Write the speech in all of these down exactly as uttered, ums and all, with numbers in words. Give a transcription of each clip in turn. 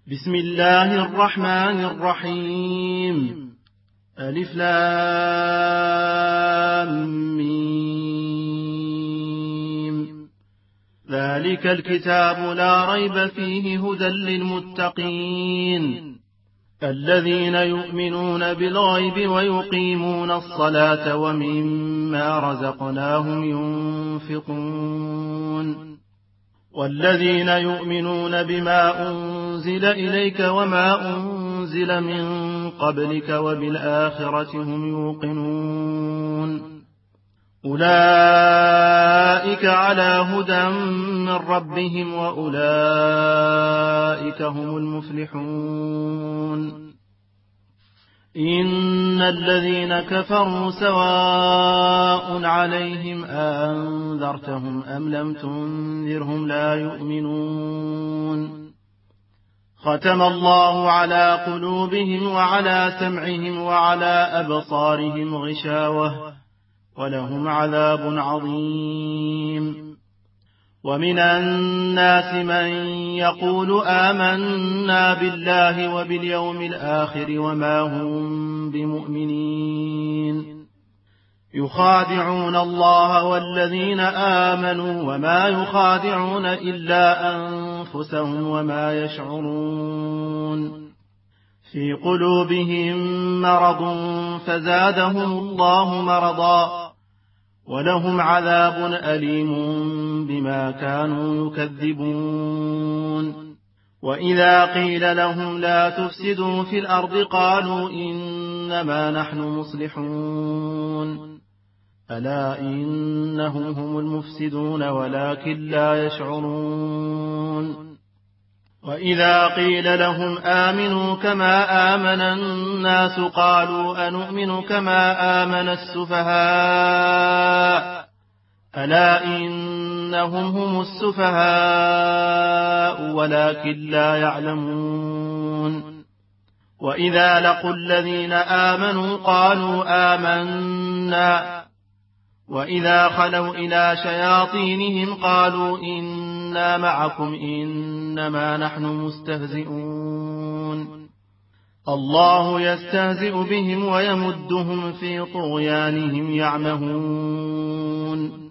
بسم الله الرحمن الرحيم. ألف لام ميم. ذلك الكتاب لا ريب فيه هدى للمتقين الذين يؤمنون بالغيب ويقيمون الصلاة ومما رزقناهم ينفقون والذين يؤمنون بما أنزل إليك وما أنزل من قبلك وبالآخرة هم يوقنون أولئك على هدى من ربهم وأولئك هم المفلحون. إن الذين كفروا سواء عليهم أنذرتهم أم لم تنذرهم لا يؤمنون. ختم الله على قلوبهم وعلى سمعهم وعلى أبصارهم غشاوة ولهم عذاب عظيم. ومن الناس من يقول آمنا بالله وباليوم الآخر وما هم بمؤمنين يخادعون الله والذين آمنوا وما يخادعون إلا أنفسهم وما يشعرون. في قلوبهم مرض فزادهم الله مرضا ولهم عذاب أليم بما كانوا يكذبون. وإذا قيل لهم لا تفسدوا في الأرض قالوا إنما نحن مصلحون ألا إنهم هم المفسدون ولكن لا يشعرون. وإذا قيل لهم آمنوا كما آمن الناس قالوا أنؤمن كما آمن السفهاء ألا إنهم هم السفهاء ولكن لا يعلمون. وإذا لقوا الذين آمنوا قالوا آمنا وإذا خلوا إلى شياطينهم قالوا إنا معكم إنما نحن مستهزئون. الله يستهزئ بهم ويمدهم في طغيانهم يعمهون.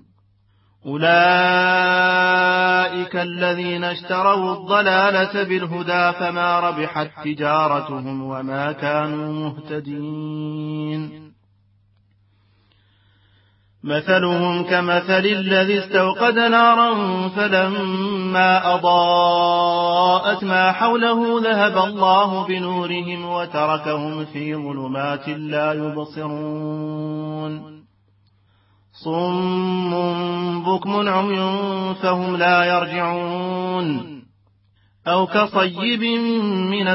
أولئك الذين اشتروا الضلالة بالهدى فما ربحت تجارتهم وما كانوا مهتدين. مثلهم كمثل الذي استوقد نارا فلما أضاءت ما حوله ذهب الله بنورهم وتركهم في ظلمات لا يبصرون. صم بكم عمي فهم لا يرجعون. أو كصيب من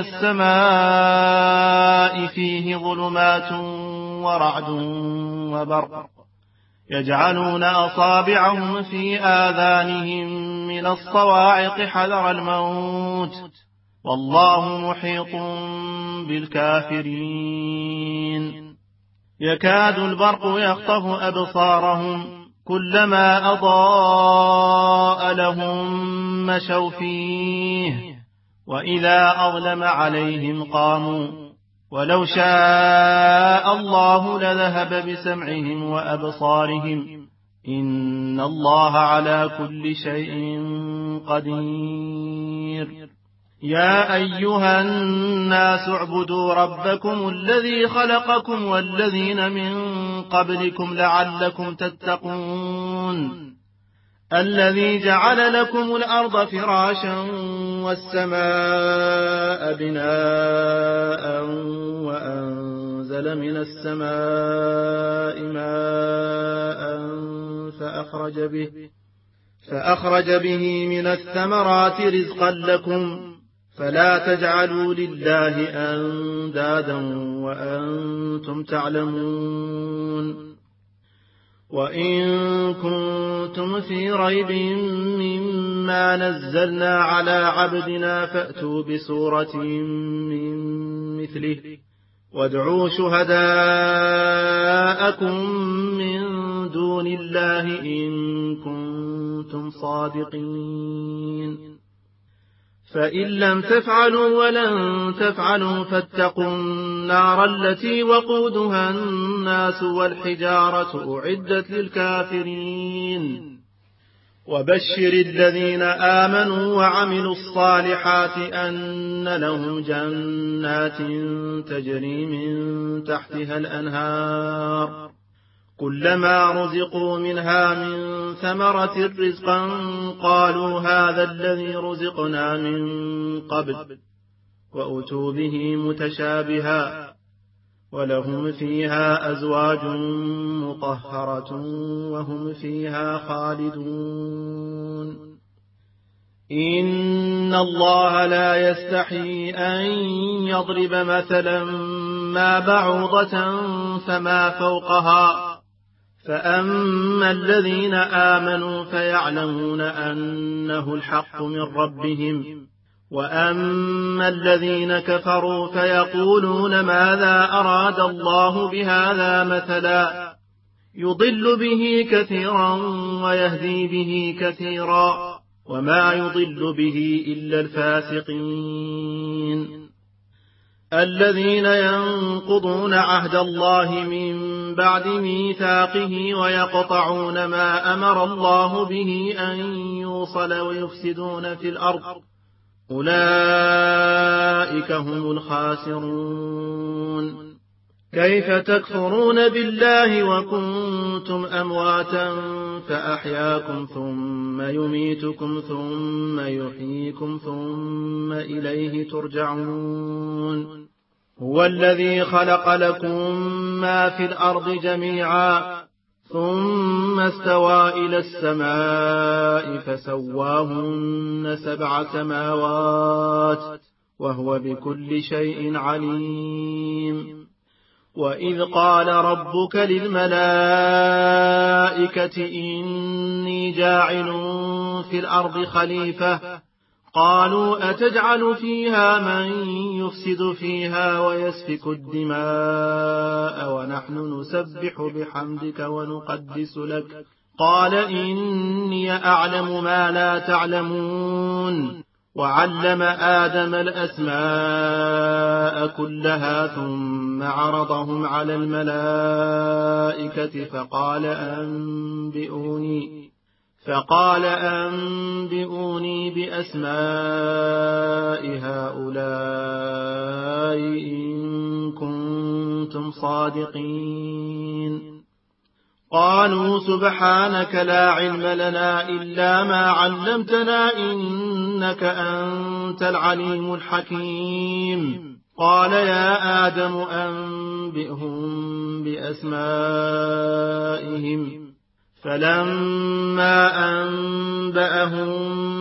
السماء فيه ظلمات ورعد وبرق يجعلون أصابعهم في آذانهم من الصواعق حذر الموت والله محيط بالكافرين. يكاد البرق يخطف أبصارهم كلما أضاء لهم مشوا فيه وإذا أظلم عليهم قاموا ولو شاء الله لذهب بسمعهم وأبصارهم إن الله على كل شيء قدير. يا أيها الناس اعبدوا ربكم الذي خلقكم والذين من قبلكم لعلكم تتقون. الذي جعل لكم الأرض فراشا والسماء بناء وأنزل من السماء ماء فأخرج به, فأخرج به من الثمرات رزقا لكم فلا تجعلوا لله أندادا وأنتم تعلمون. وإن كنتم في ريب مما نزلنا على عبدنا فأتوا بسورة من مثله وادعوا شهداءكم من دون الله إن كنتم صادقين. فإن لم تفعلوا ولن تفعلوا فاتقوا النار التي وقودها الناس والحجارة أعدت للكافرين وبشر الذين آمنوا وعملوا الصالحات أن لهم جنات تجري من تحتها الأنهار كلما رزقوا منها من ثمرة رزقا قالوا هذا الذي رزقنا من قبل وأتوا به متشابها ولهم فيها أزواج مطهرة وهم فيها خالدون إن الله لا يستحيي أن يضرب مثلا ما بعوضة فما فوقها فأما الذين آمنوا فيعلمون أنه الحق من ربهم وأما الذين كفروا فيقولون ماذا أراد الله بهذا مثلا يضل به كثيرا ويهدي به كثيرا وما يضل به إلا الفاسقين الذين ينقضون عهد الله من بعد ميثاقه ويقطعون ما أمر الله به أن يوصل ويفسدون في الأرض أولئك هم الخاسرون كيف تكفرون بالله وكنتم أمواتا فأحياكم ثم يميتكم ثم يحييكم ثم إليه ترجعون هو الذي خلق لكم ما في الأرض جميعا ثم استوى إلى السماء فسواهن سبع سماوات وهو بكل شيء عليم وإذ قال ربك للملائكة إني جاعل في الأرض خليفة قالوا أتجعل فيها من يفسد فيها ويسفك الدماء ونحن نسبح بحمدك ونقدس لك قال إني أعلم ما لا تعلمون وعلم آدم الأسماء كلها ثم عرضهم على الملائكة فقال أنبئوني فقال أنبئوني بأسماء هؤلاء إن كنتم صادقين قالوا سبحانك لا علم لنا إلا ما علمتنا إنك أنت العليم الحكيم قال يا آدم أنبئهم بأسمائهم فلما أنبأهم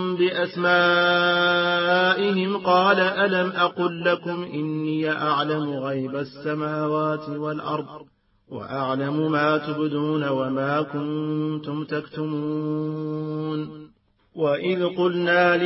بأسمائهم قال ألم أقل لكم إني أعلم غيب السماوات والأرض وأعلم ما تبدون وما كنتم تكتمون وإذ قلنا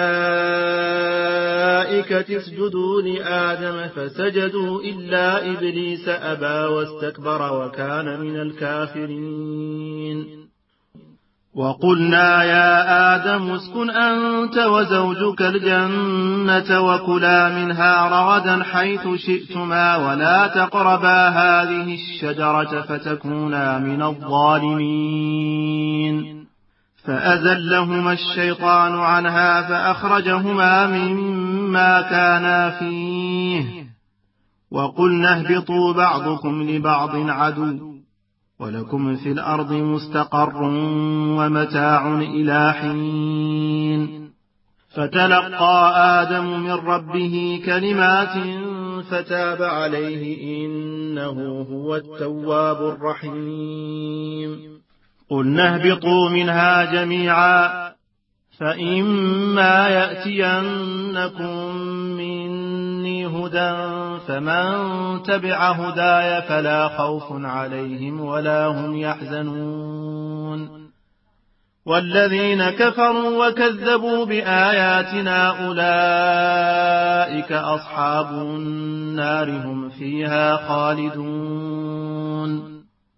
للملائكة اسجدوا لآدم فسجدوا إلا إبليس أبى واستكبر وكان من الكافرين وقلنا يا آدم اسكن أنت وزوجك الجنة وكلا منها رغدا حيث شئتما ولا تقربا هذه الشجرة فتكونا من الظالمين فأزلهما الشيطان عنها فأخرجهما مما كانا فيه وقلنا اهبطوا بعضكم لبعض عدو ولكم في الأرض مستقر ومتاع إلى حين فتلقى آدم من ربه كلمات فتاب عليه إنه هو التواب الرحيم قلنا اهبطوا منها جميعا فإما يأتينكم مني هدى فمن تبع هداي فلا خوف عليهم ولا هم يحزنون والذين كفروا وكذبوا بآياتنا أولئك أصحاب النار هم فيها خالدون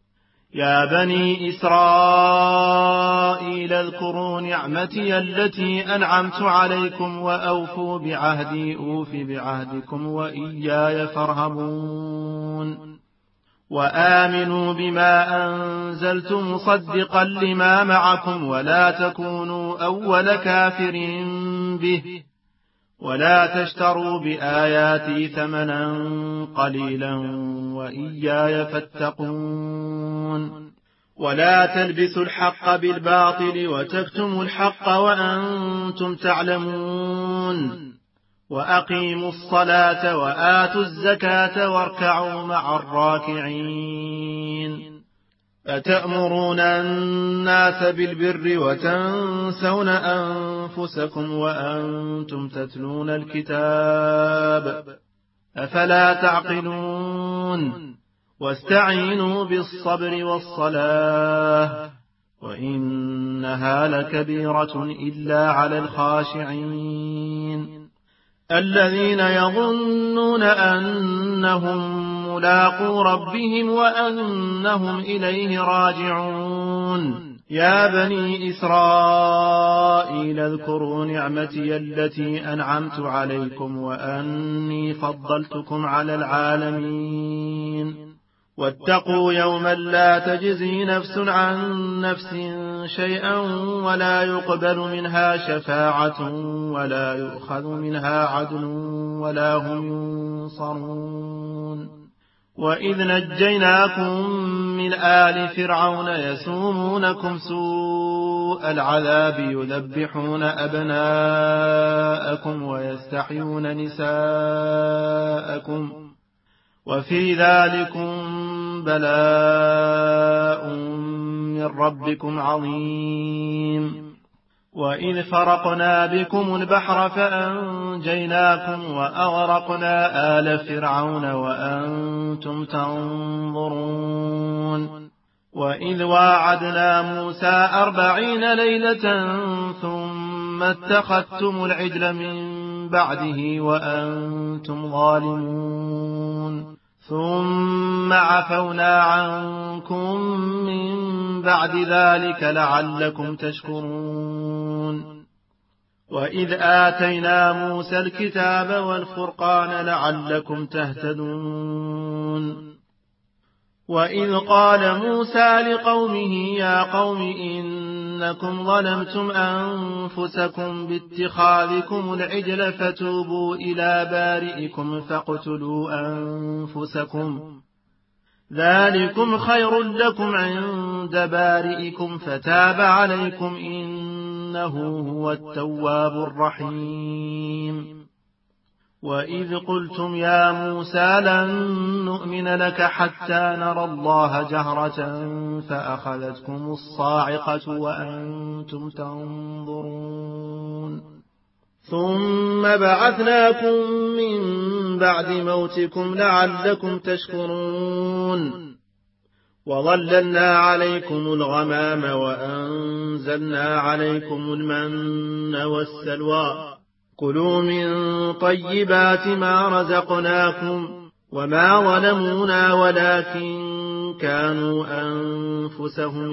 يا بني إسرائيل اذكروا نعمتي التي أنعمت عليكم وأوفوا بعهدي أوف بعهدكم وإياي فارهبون وآمنوا بما أنزلت مصدقا لما معكم ولا تكونوا أول كافر به ولا تشتروا بآياتي ثمنا قليلا وإياي فاتقون ولا تلبسوا الحق بالباطل وتكتموا الحق وأنتم تعلمون وأقيموا الصلاة وآتوا الزكاة واركعوا مع الراكعين أتأمرون الناس بالبر وتنسون أنفسكم وأنتم تتلون الكتاب أفلا تعقلون واستعينوا بالصبر والصلاة وإنها لكبيرة إلا على الخاشعين الذين يظنون أنهم ملاقو ربهم وأنهم إليه راجعون يا بني إسرائيل اذكروا نعمتي التي أنعمت عليكم وأني فضلتكم على العالمين واتقوا يوما لا تجزي نفس عن نفس شيئا ولا يقبل منها شفاعة ولا يؤخذ منها عدل ولا هم ينصرون وإذ نجيناكم من آل فرعون يسومونكم سوء العذاب يذبحون أبناءكم ويستحيون نساءكم وفي ذلكم بلاء من ربكم عظيم وإذ فرقنا بكم البحر فأنجيناكم وأغرقنا آل فرعون وأنتم تنظرون وإذ واعدنا موسى أربعين ليلة ثم اتخذتم العجل من بعده وأنتم ظالمون ثم عفونا عنكم من بعد ذلك لعلكم تشكرون وإذ آتينا موسى الكتاب والفرقان لعلكم تهتدون وإذ قال موسى لقومه يا قوم إنكم ظلمتم أنفسكم باتخاذكم العجل فتوبوا إلى بارئكم فاقتلوا أنفسكم ذلكم خير لكم عند بارئكم فتاب عليكم إنه هو التواب الرحيم وإذ قلتم يا موسى لن نؤمن لك حتى نرى الله جهرة فأخذتكم الصاعقة وأنتم تنظرون ثم بعثناكم من بعد موتكم لعلكم تشكرون وظللنا عليكم الغمام وأنزلنا عليكم المن والسلوى كلوا من طيبات ما رزقناكم وما ظلمونا ولكن كانوا أنفسهم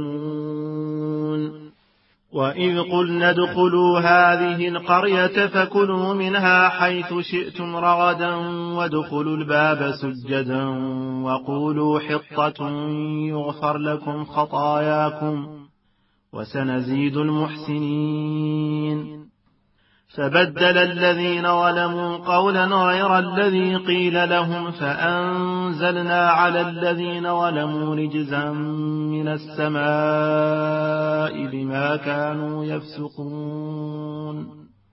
يظلمون وإذ قلنا ادخلوا هذه القرية فكلوا منها حيث شئتم رغدا وادخلوا الباب سجدا وقولوا حطة يغفر لكم خطاياكم وسنزيد المحسنين فبدل الذين ظلموا قولا غير الذي قيل لهم فأنزلنا على الذين ظلموا رجزا من السماء بما كانوا يفسقون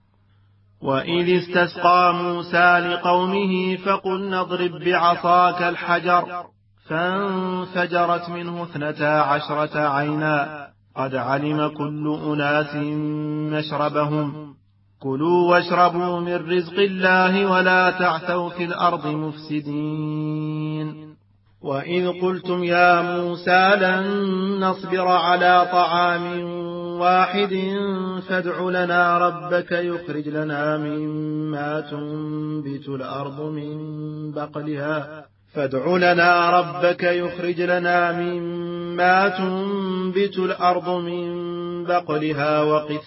وإذ استسقى موسى لقومه فقلنا اضرب بعصاك الحجر فانفجرت منه اثنتا عشرة عينا قد علم كل أناس مشربهم كلوا واشربوا من رزق الله ولا تعثوا في الأرض مفسدين وإذ قلتم يا موسى لن نصبر على طعام واحد فادع لنا ربك يخرج لنا مما تنبت الأرض من بقلها فادع لنا ربك يخرج لنا مما تنبت الأرض من بقلها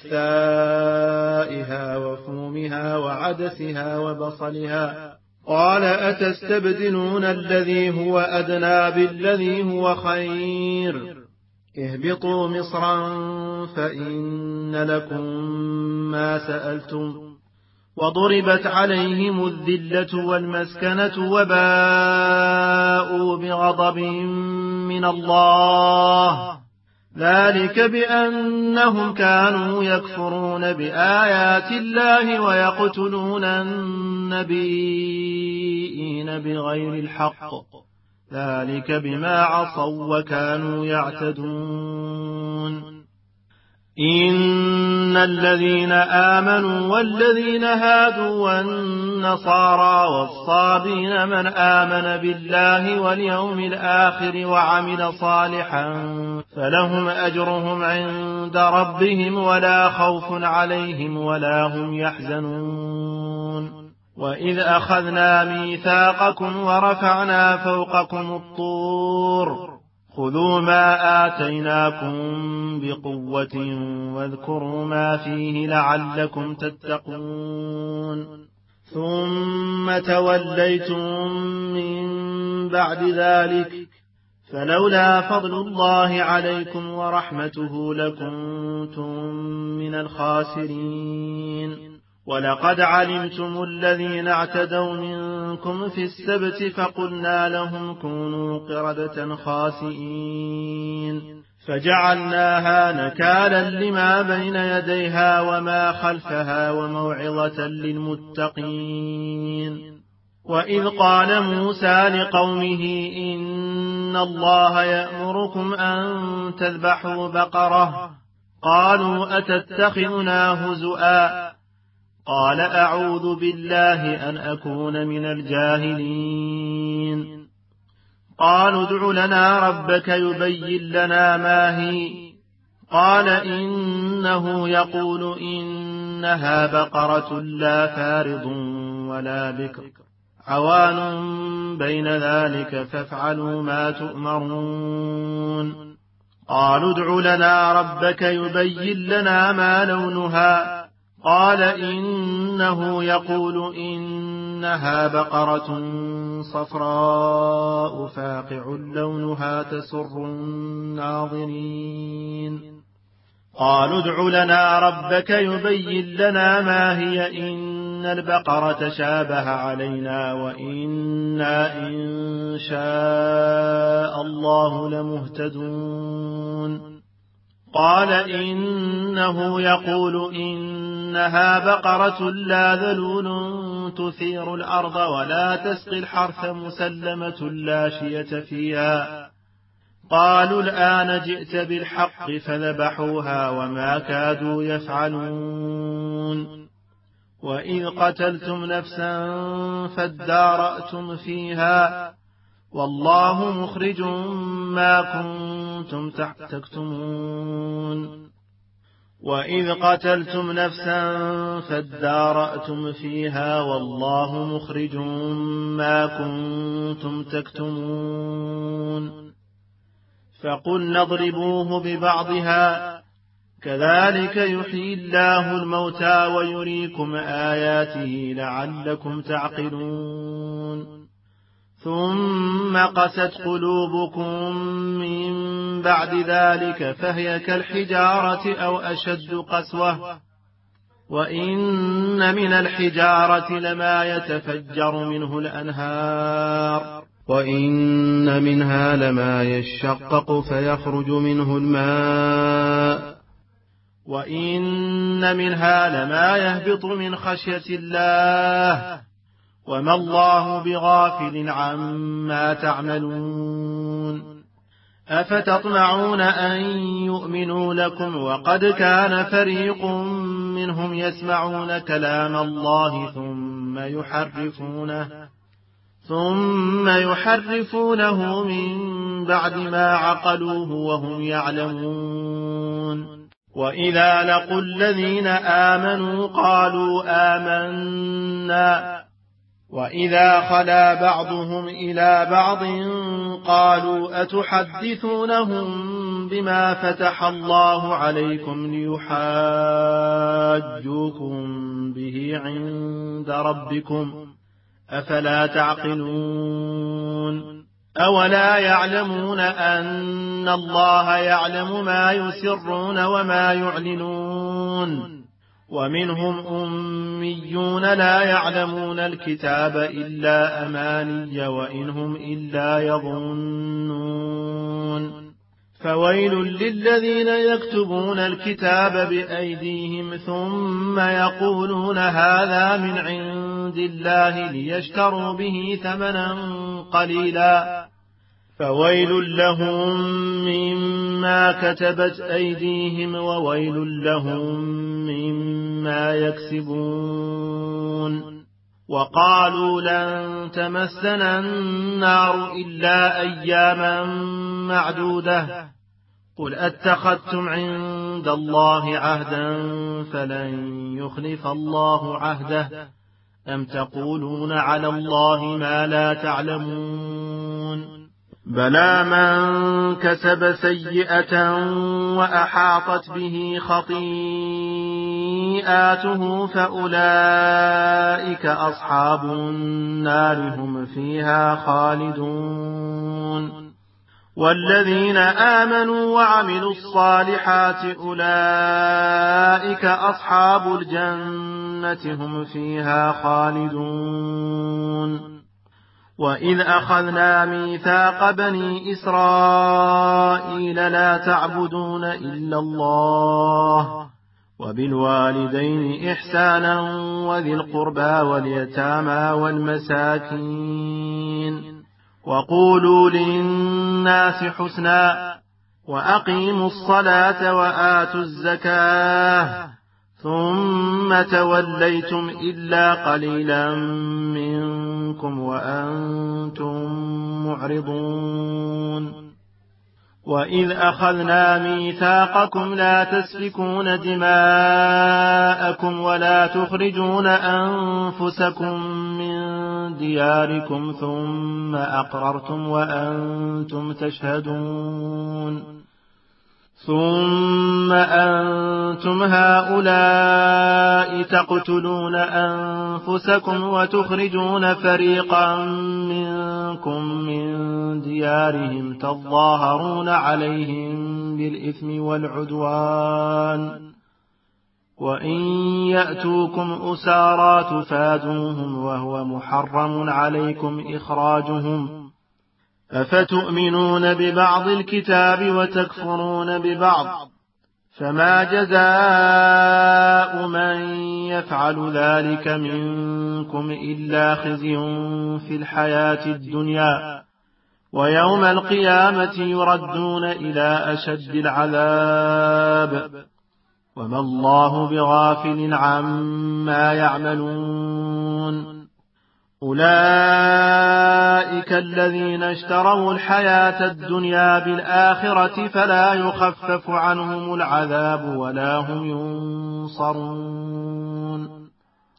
وقثائها وفومها وعدسها وبصلها قال أتستبدلون الذي هو أدنى بالذي هو خير اهبطوا مصرا فإن لكم ما سألتم وضربت عليهم الذلة والمسكنة وباءوا بغضب من الله ذلك بأنهم كانوا يكفرون بآيات الله ويقتلون النبيين بغير الحق ذلك بما عصوا وكانوا يعتدون إن الذين آمنوا والذين هادوا والنصارى والصابين من آمن بالله واليوم الآخر وعمل صالحا فلهم أجرهم عند ربهم ولا خوف عليهم ولا هم يحزنون وإذ أخذنا ميثاقكم ورفعنا فوقكم الطور خذوا ما آتيناكم بقوة واذكروا ما فيه لعلكم تتقون ثم توليتم من بعد ذلك فلولا فضل الله عليكم ورحمته لكنتم من الخاسرين ولقد علمتم الذين اعتدوا منكم في السبت فقلنا لهم كونوا قردة خاسئين فجعلناها نكالا لما بين يديها وما خلفها وموعظة للمتقين وإذ قال موسى لقومه إن الله يأمركم أن تذبحوا بقرة قالوا أتتخذنا هزؤا قال أعوذ بالله أن أكون من الجاهلين قالوا ادع لنا ربك يبين لنا ما هي قال إنه يقول إنها بقرة لا فارض ولا بكر عوان بين ذلك فافعلوا ما تؤمرون قالوا ادع لنا ربك يبين لنا ما لونها قال إنه يقول إنها بقرة صفراء فاقع لونها تسر الناظرين قالوا ادع لنا ربك يبين لنا ما هي إن البقرة شابه علينا وإنا إن شاء الله لمهتدون قال إنه يقول إنها بقرة لا ذلول تثير الأرض ولا تسقي الحرث مسلمة لا شية فيها قالوا الآن جئت بالحق فذبحوها وما كادوا يفعلون وإذ قتلتم نفسا فادارأتم فيها والله مخرج ما كنتم تكتمون وإذ قتلتم نفسا فادارأتم فيها والله مخرج ما كنتم تكتمون فقلنا اضربوه ببعضها كذلك يحيي الله الموتى ويريكم آياته لعلكم تعقلون ثم قست قلوبكم من بعد ذلك فهي كالحجارة أو أشد قسوة وإن من الحجارة لما يتفجر منه الأنهار وإن منها لما يشقق فيخرج منه الماء وإن منها لما يهبط من خشية الله وما الله بغافل عما تعملون أفتطمعون أن يؤمنوا لكم وقد كان فريق منهم يسمعون كلام الله ثم يحرفونه ثم يحرفونه من بعد ما عقلوه وهم يعلمون وإذا لقوا الذين آمنوا قالوا آمنا وإذا خلا بعضهم إلى بعض قالوا أتحدثونهم بما فتح الله عليكم ليحاجوكم به عند ربكم أفلا تعقلون أولا يعلمون أن الله يعلم ما يسرون وما يعلنون ومنهم أميون لا يعلمون الكتاب إلا أماني وإنهم إلا يظنون فويل للذين يكتبون الكتاب بأيديهم ثم يقولون هذا من عند الله ليشتروا به ثمنا قليلا فويل لهم مما كتبت أيديهم وويل لهم مما يكسبون وقالوا لن تمسنا النار إلا أياما معدودة قل أتخذتم عند الله عهدا فلن يخلف الله عهده أم تقولون على الله ما لا تعلمون بلى من كسب سيئة وأحاطت به خطيئاته فأولئك أصحاب النار هم فيها خالدون والذين آمنوا وعملوا الصالحات أولئك أصحاب الجنة هم فيها خالدون وإذ أخذنا ميثاق بني إسرائيل لا تعبدون إلا الله وبالوالدين إحسانا وذي القربى واليتامى والمساكين وقولوا للناس حسنا وأقيموا الصلاة وآتوا الزكاة ثم توليتم إلا قليلا منكم وأنتم معرضون وإذ أخذنا ميثاقكم لا تسفكون دماءكم ولا تخرجون أنفسكم من دياركم ثم أقررتم وأنتم تشهدون ثم أنتم هؤلاء تقتلون أنفسكم وتخرجون فريقا منكم من ديارهم تظاهرون عليهم بالإثم والعدوان وإن يأتوكم أسارى تفادوهم وهو محرم عليكم إخراجهم أفتؤمنون ببعض الكتاب وتكفرون ببعض فما جزاء من يفعل ذلك منكم إلا خزي في الحياة الدنيا ويوم القيامة يردون إلى أشد العذاب وما الله بغافل عما يعملون أولئك الذين اشتروا الحياة الدنيا بالآخرة فلا يخفف عنهم العذاب ولا هم ينصرون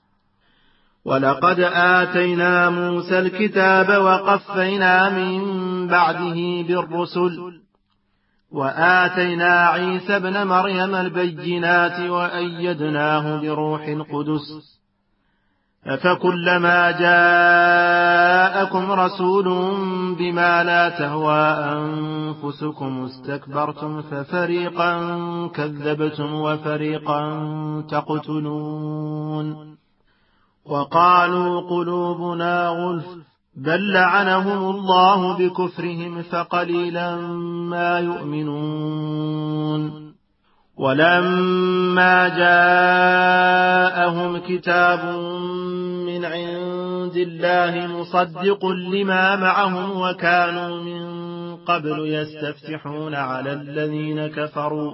ولقد آتينا موسى الكتاب وقفينا من بعده بالرسل وآتينا عيسى ابن مريم البينات وأيدناه بروح القدس أفكلما جاءكم رسول بما لا تهوى أنفسكم استكبرتم ففريقا كذبتم وفريقا تقتلون وقالوا قلوبنا غلف بل لعنهم الله بكفرهم فقليلا ما يؤمنون ولما جاءهم كتاب من عند الله مصدق لما معهم وكانوا من قبل يستفتحون على الذين كفروا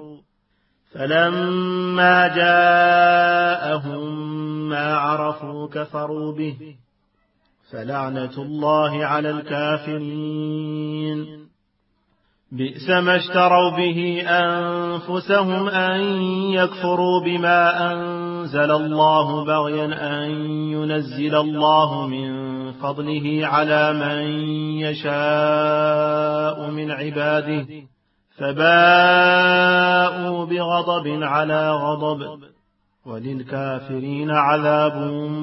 فلما جاءهم ما عرفوا كفروا به فلعنة الله على الكافرين بئس ما اشتروا به أنفسهم أن يكفروا بما أنزل الله بغيا أن ينزل الله من فضله على من يشاء من عباده فباءوا بغضب على غضب وللكافرين عذاب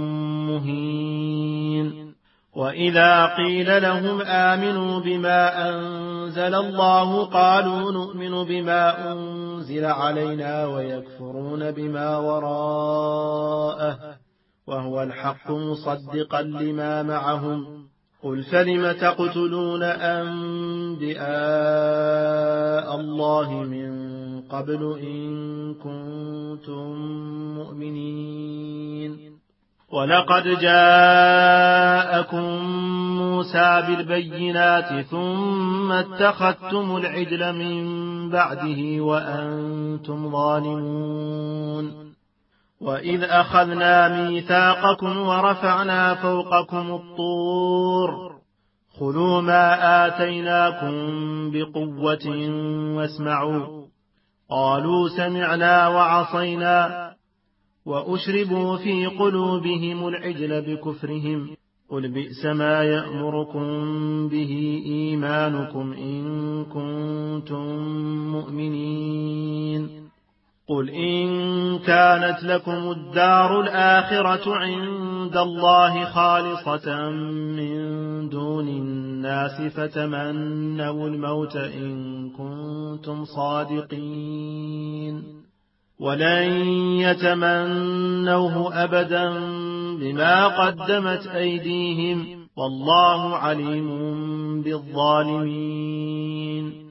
مهين. وإذا قيل لهم آمنوا بما أنزل الله قالوا نؤمن بما أنزل علينا ويكفرون بما وراءه وهو الحق مصدقا لما معهم قل فلم تقتلون أنبياء الله من قبل إن كنتم مؤمنين. ولقد جاءكم موسى بالبينات ثم اتخذتم العجل من بعده وأنتم ظالمون. وإذ أخذنا ميثاقكم ورفعنا فوقكم الطور خذوا ما آتيناكم بقوة واسمعوا قالوا سمعنا وعصينا وأشربوا في قلوبهم العجل بكفرهم قل بئس ما يأمركم به إيمانكم إن كنتم مؤمنين. قل إن كانت لكم الدار الآخرة عند الله خالصة من دون الناس فتمنوا الموت إن كنتم صادقين ولن يتمنوه أبدا بما قدمت أيديهم والله عليم بالظالمين.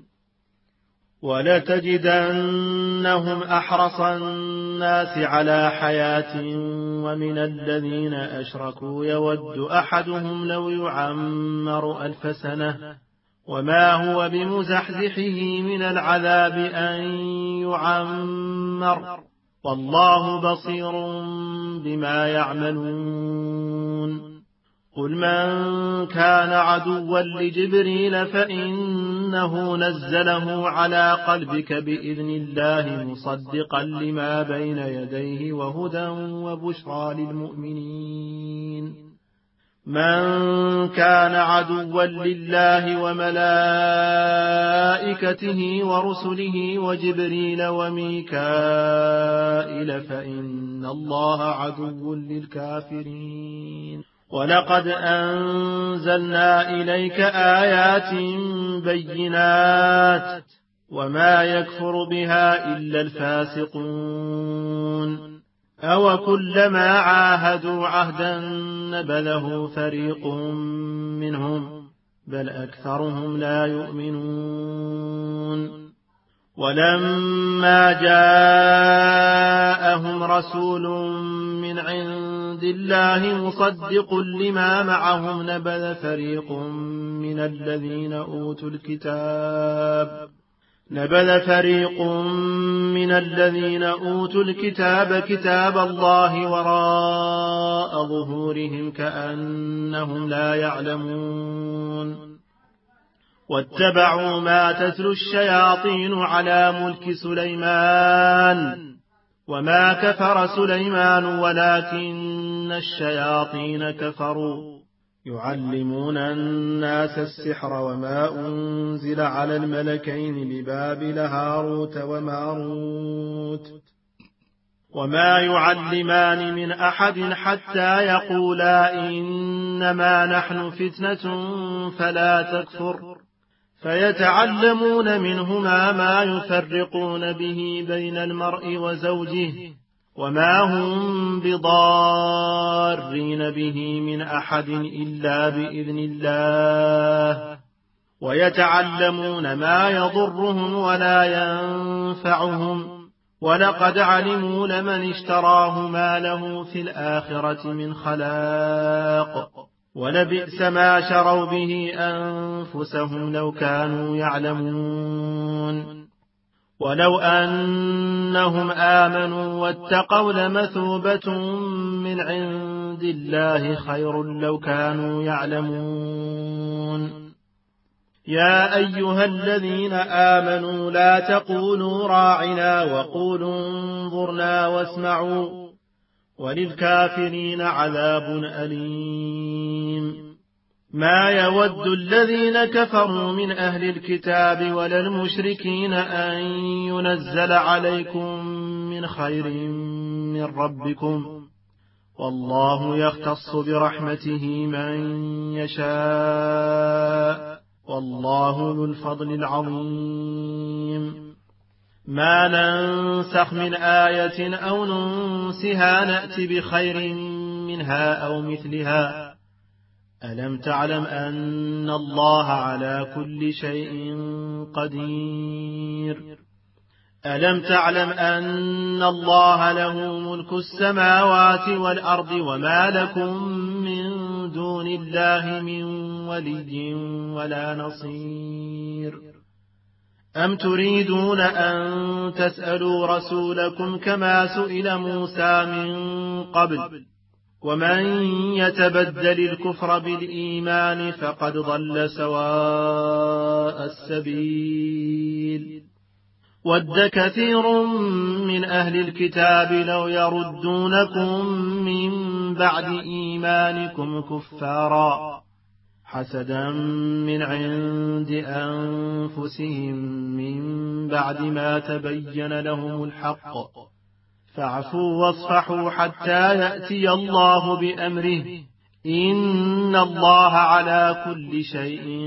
ولتجدنهم أحرص الناس على حياة ومن الذين أشركوا يود أحدهم لو يعمر ألف سنة وما هو بمزحزحه من العذاب أن يعمر والله بصير بما يعملون. قل من كان عدوا لجبريل فإنه نزله على قلبك بإذن الله مصدقا لما بين يديه وهدى وبشرى للمؤمنين. من كان عدوا لله وملائكته ورسله وجبريل وميكائيل فإن الله عدو للكافرين. ولقد أنزلنا إليك آيات بينات وما يكفر بها إلا الفاسقون. أو كلما عاهدوا عهدا نبذه فريق منهم بل أكثرهم لا يؤمنون. ولما جاءهم رسول من عند الله مصدق لما معهم نبذ فريق من الذين أوتوا الكتاب نبذ فريق من الذين أوتوا الكتاب كتاب الله وراء ظهورهم كأنهم لا يعلمون. واتبعوا ما تتلو الشياطين على ملك سليمان وما كفر سليمان ولكن الشياطين كفروا يعلمون الناس السحر وما أنزل على الملكين ببابل هاروت وماروت وما يعلمان من أحد حتى يقولا إنما نحن فتنة فلا تكفر فيتعلمون منهما ما يفرقون به بين المرء وزوجه وما هم بضارين به من أحد إلا بإذن الله ويتعلمون ما يضرهم ولا ينفعهم ولقد علموا لمن اشتراه ما له في الآخرة من خلاق ولبئس ما شروا به أنفسهم لو كانوا يعلمون. ولو أنهم آمنوا واتقوا لمثوبة من عند الله خير لو كانوا يعلمون. يا أيها الذين آمنوا لا تقولوا راعنا وقولوا انظرنا واسمعوا وللكافرين عذاب أليم. ما يود الذين كفروا من أهل الكتاب ولا المشركين أن ينزل عليكم من خير من ربكم، والله يختص برحمته من يشاء، والله ذو الفضل العظيم. ما ننسخ من آية أو ننسها نأت بخير منها أو مثلها. ألم تعلم أن الله على كل شيء قدير؟ ألم تعلم أن الله له ملك السماوات والأرض وما لكم من دون الله من ولي ولا نصير؟ أم تريدون أن تسألوا رسولكم كما سئل موسى من قبل؟ ومن يتبدل الكفر بالإيمان فقد ضل سواء السبيل. ود كثير من أهل الكتاب لو يردونكم من بعد إيمانكم كفارا حسدا من عند أنفسهم من بعد ما تبين لهم الحق، فاعفوا واصفحوا حتى يأتي الله بأمره، إن الله على كل شيء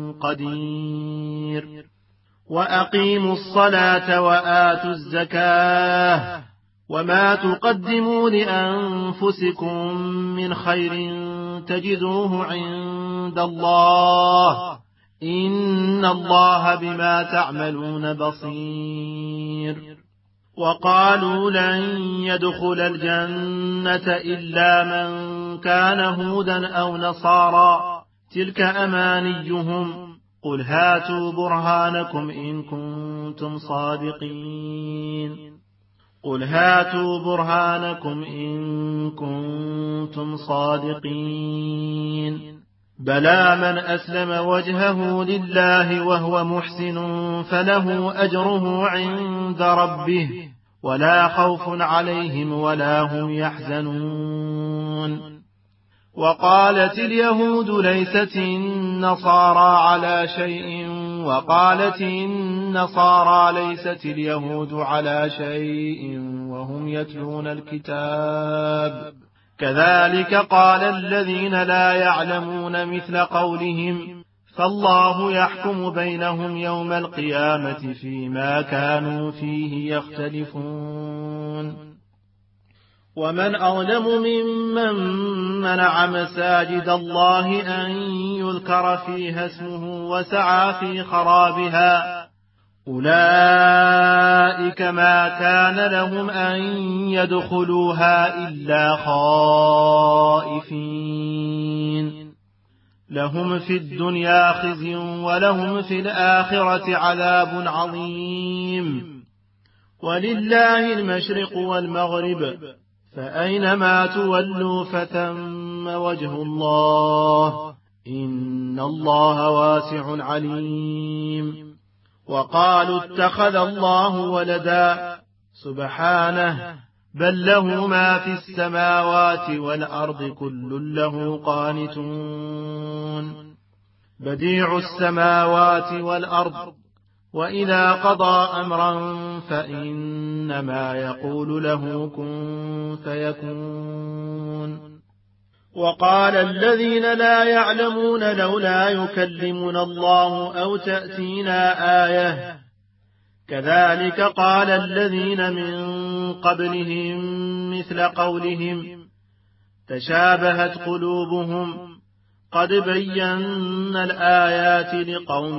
قدير. وأقيموا الصلاة وآتوا الزكاة، وما تقدموا لأنفسكم من خير تجدوه عند الله، إن الله بما تعملون بصير. وقالوا لن يدخل الجنة إلا من كان هودا أو نصارى، تلك أمانيهم، قل هاتوا برهانكم إن كنتم صادقين قل هاتوا برهانكم إن كنتم صادقين بلى من أسلم وجهه لله وهو محسن فله أجره عند ربه ولا خوف عليهم ولا هم يحزنون. وقالت اليهود ليست النصارى على شيء وقالت النصارى ليست اليهود على شيء وهم يتلون الكتاب، كذلك قال الذين لا يعلمون مثل قولهم، فالله يحكم بينهم يوم القيامة فيما كانوا فيه يختلفون. ومن أظلم ممن منع مساجد الله أن يذكر فيها اسمه وسعى في خرابها، أولئك ما كان لهم أن يدخلوها إلا خائفين، لهم في الدنيا خزي ولهم في الآخرة عذاب عظيم. ولله المشرق والمغرب، فأينما تولوا فثم وجه الله، إن الله واسع عليم. وقالوا اتخذ الله ولدا، سبحانه، بل له ما في السماوات والأرض كل له قانتون. بديع السماوات والأرض، وإذا قضى أمرا فإنما يقول له كن فيكون. وقال الذين لا يعلمون لولا يكلمنا الله أو تأتينا آية، كذلك قال الذين من قبلهم مثل قولهم، تشابهت قلوبهم، قد بينا الآيات لقوم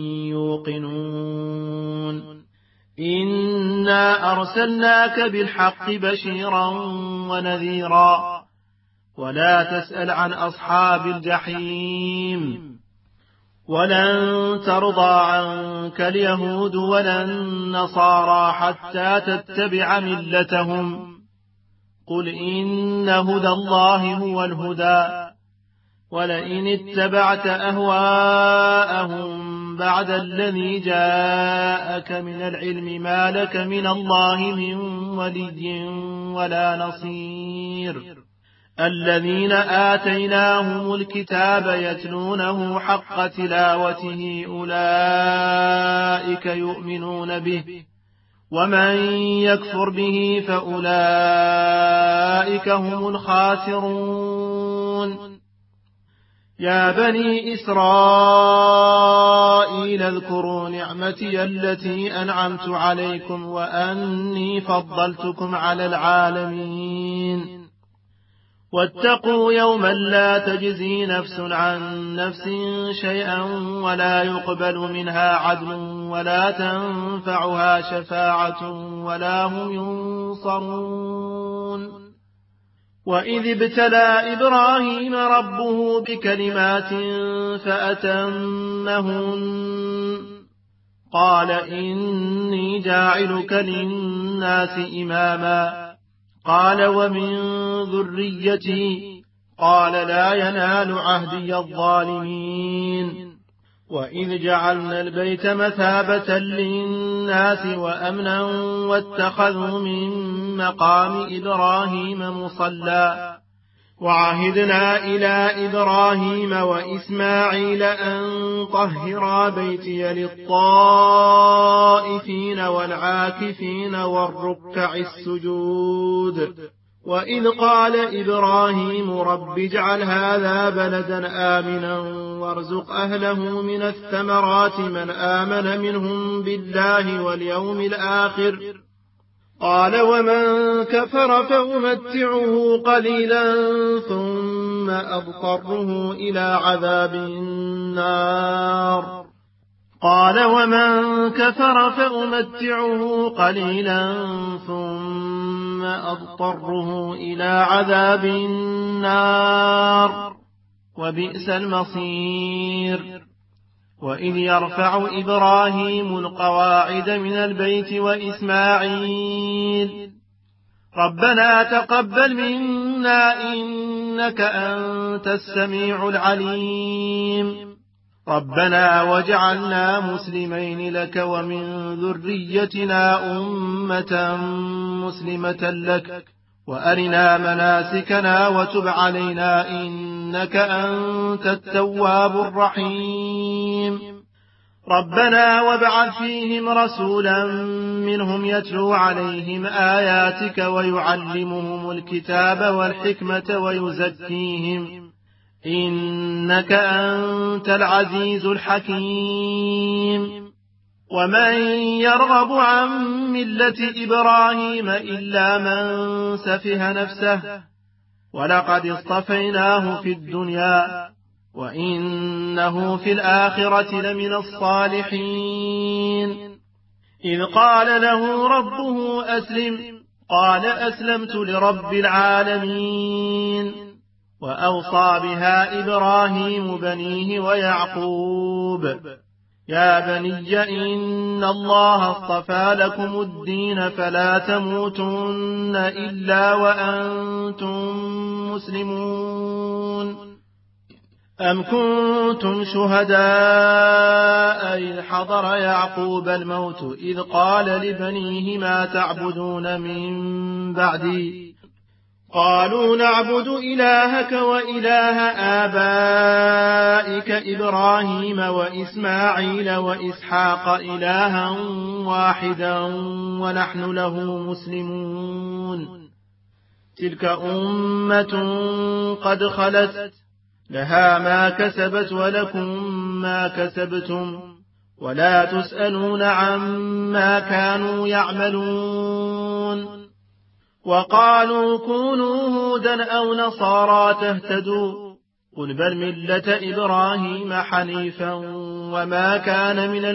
يوقنون. إنا أرسلناك بالحق بشيرا ونذيرا، ولا تسأل عن أصحاب الجحيم. ولن ترضى عنك اليهود ولا النصارى حتى تتبع ملتهم، قل إن هدى الله هو الهدى، ولئن اتبعت أهواءهم بعد الذي جاءك من العلم ما لك من الله من ولي ولا نصير. الذين آتيناهم الكتاب يتلونه حق تلاوته أولئك يؤمنون به ومن يكفر به فأولئك هم الخاسرون يا بني إسرائيل اذكروا نعمتي التي أنعمت عليكم وأني فضلتكم على العالمين واتقوا يوما لا تجزي نفس عن نفس شيئا ولا يقبل منها عدل ولا تنفعها شفاعة ولا هم ينصرون وإذ ابتلى إبراهيم ربه بكلمات فأتمهن قال إني جاعلك للناس إماما قال ومن ذريتي قال لا ينال عهدي الظالمين وإذ جعلنا البيت مثابة للناس وأمنا واتخذوا من مقام إبراهيم مصلى وعهدنا إلى إبراهيم وإسماعيل أن طهرا بيتي للطائفين والعاكفين والركع السجود وإذ قال إبراهيم رب اجعل هذا بلدا آمنا وارزق أهله من الثمرات من آمن منهم بالله واليوم الآخر قال ومن كفر فأمتعه قليلا ثم أضطره إلى عذاب النار قال ومن كفر فأمتعه قليلا ثم أضطره إلى عذاب النار وبئس المصير وإذ يرفع إبراهيم القواعد من البيت وإسماعيل ربنا تقبل منا إنك أنت السميع العليم ربنا واجعلنا مسلمين لك ومن ذريتنا أمة مسلمة لك وأرنا مناسكنا وتب علينا إنك أنت التواب الرحيم ربنا وابعث فيهم رسولا منهم يتلو عليهم آياتك ويعلمهم الكتاب والحكمة ويزكيهم إنك أنت العزيز الحكيم ومن يرغب عن ملة إبراهيم إلا من سفه نفسه ولقد اصطفيناه في الدنيا وإنه في الآخرة لمن الصالحين إذ قال له ربه أسلم قال أسلمت لرب العالمين وأوصى بها إبراهيم بنيه ويعقوب يا بني إن الله اصطفى لكم الدين فلا تموتن إلا وأنتم مسلمون أم كنتم شهداء إذ حضر يعقوب الموت إذ قال لبنيه ما تعبدون من بعدي قالوا نعبد إلهك وإله آبائك إبراهيم وإسماعيل وإسحاق إلها واحدا ونحن له مسلمون تلك أمة قد خلت لها ما كسبت ولكم ما كسبتم ولا تسألون عما كانوا يعملون وقالوا كونوا هودا أو نصارى تهتدوا قل بل ملة إبراهيم حنيفا وما كان من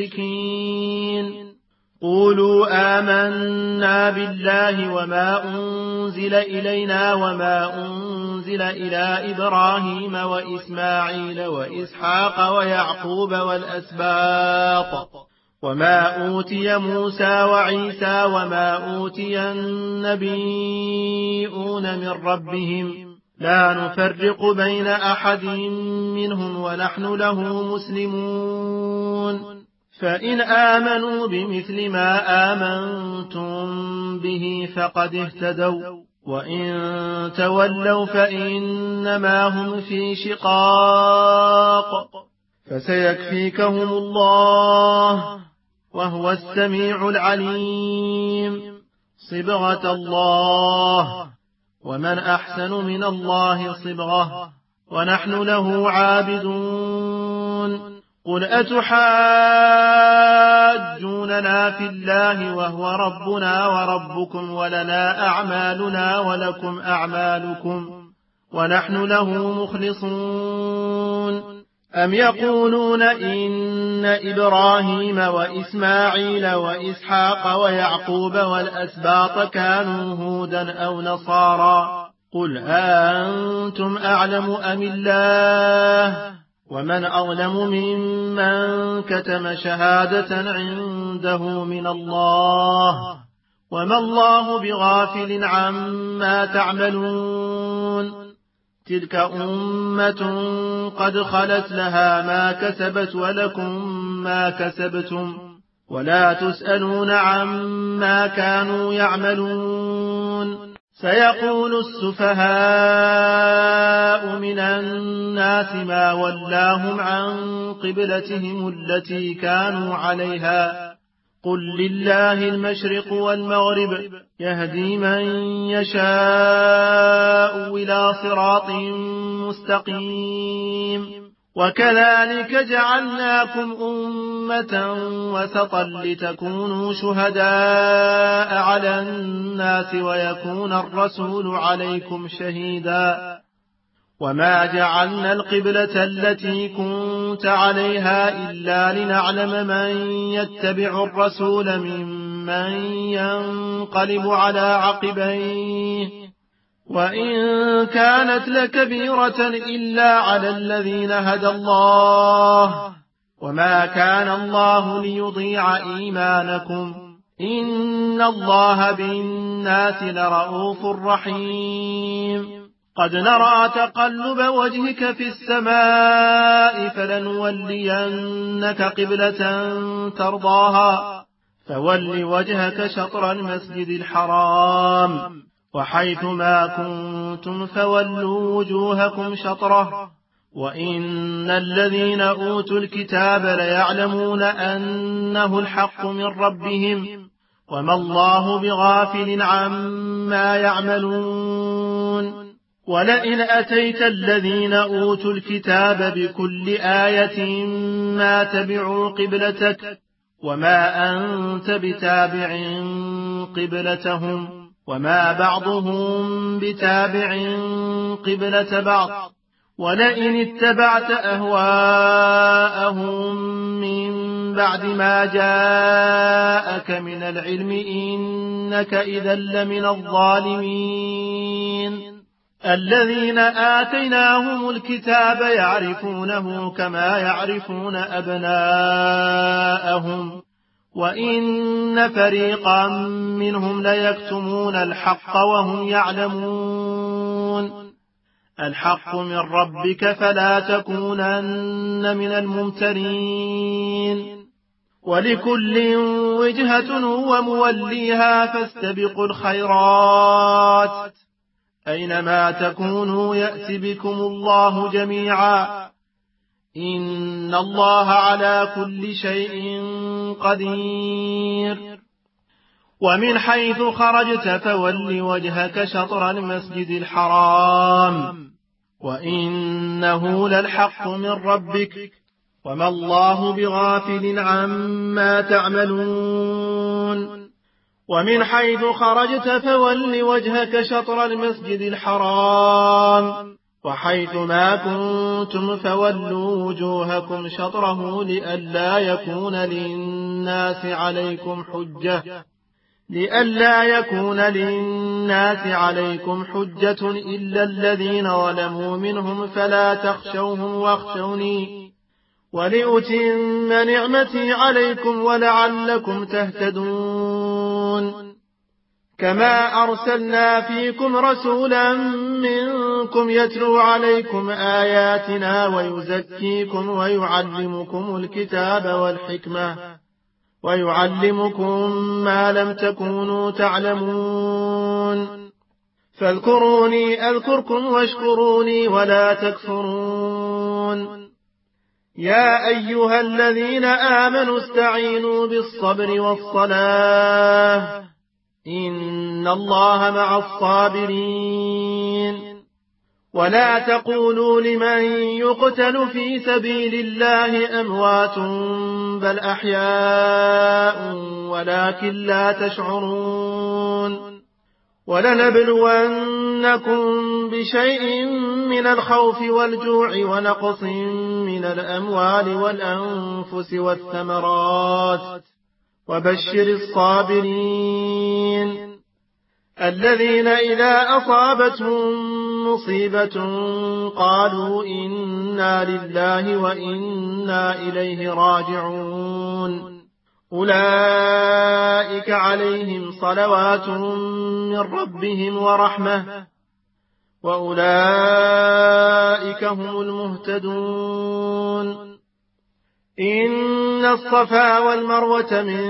المشركين قولوا آمنا بالله وما أنزل إلينا وما أنزل إلى إبراهيم وإسماعيل وإسحاق ويعقوب والأسباط وما أوتي موسى وعيسى وما أوتي النبيون من ربهم لا نفرق بين أحد منهم ونحن له مسلمون فإن آمنوا بمثل ما آمنتم به فقد اهتدوا وإن تولوا فإنما هم في شقاق فسيكفيكهم الله وهو السميع العليم. صبغة الله ومن أحسن من الله صبغة ونحن له عابدون. قل أتحاجوننا في الله وهو ربنا وربكم ولنا أعمالنا ولكم أعمالكم ونحن له مخلصون. أم يقولون إن إبراهيم وإسماعيل وإسحاق ويعقوب والأسباط كانوا هودا أو نصارى قل أنتم أعلم أم الله ومن أظلم ممن كتم شهادة عنده من الله وما الله بغافل عما تعملون. تلك أمة قد خلت لها ما كسبت ولكم ما كسبتم ولا تسألون عما كانوا يعملون. سيقول السفهاء من الناس ما ولاهم عن قبلتهم التي كانوا عليها قل لله المشرق والمغرب يهدي من يشاء إلى صراط مستقيم. وكذلك جعلناكم أمة وسطا لتكونوا شهداء على الناس ويكون الرسول عليكم شهيدا. وما جعلنا القبلة التي كنت عليها إلا لنعلم من يتبع الرسول ممن ينقلب على عقبيه وإن كانت لكبيرة إلا على الذين هدى الله وما كان الله ليضيع إيمانكم إن الله بالناس لرؤوف رحيم. قد نرى تقلب وجهك في السماء فلنولينك قبلة ترضاها فول وجهك شطر المسجد الحرام وحيث ما كنتم فولوا وجوهكم شطره وإن الذين أوتوا الكتاب ليعلمون أنه الحق من ربهم وما الله بغافل عما يعملون. ولئن أتيت الذين أوتوا الكتاب بكل آية ما تبعوا قبلتك وما أنت بتابع قبلتهم وما بعضهم بتابع قبلة بعض. ولئن اتبعت أهواءهم من بعد ما جاءك من العلم إنك إذا لمن الظالمين. الذين آتيناهم الكتاب يعرفونه كما يعرفون أبناءهم وإن فريقا منهم ليكتمون الحق وهم يعلمون. الحق من ربك فلا تكونن من الممترين. ولكل وجهة هو موليها فاستبقوا الخيرات أينما تكونوا يأت بكم الله جميعا إن الله على كل شيء قدير. ومن حيث خرجت فول وجهك شطر المسجد الحرام وإنه للحق من ربك وما الله بغافل عما تعملون. ومن حيث خرجت فول وجهك شطر المسجد الحرام وحيث ما كنتم فولوا وجوهكم شطره لئلا يكون للناس عليكم حجة لئلا يكون للناس عليكم حجة إلا الذين ظلموا منهم فلا تخشوهم واخشوني ولأتم نعمتي عليكم ولعلكم تهتدون. كما أرسلنا فيكم رسولا منكم يتلو عليكم آياتنا ويزكيكم ويعلمكم الكتاب والحكمة ويعلمكم ما لم تكونوا تعلمون. فاذكروني أذكركم واشكروني ولا تكفرون. يا أيها الذين آمنوا استعينوا بالصبر والصلاة إن الله مع الصابرين. ولا تقولوا لمن يقتل في سبيل الله أموات بل أحياء ولكن لا تشعرون. ولنبلونكم بشيء من الخوف والجوع ونقص من الأموال والأنفس والثمرات وبشر الصابرين الذين إذا أصابتهم مصيبة قالوا إنا لله وإنا إليه راجعون أولئك عليهم صلوات من ربهم ورحمة وأولئك هم المهتدون. إن الصفا والمروة من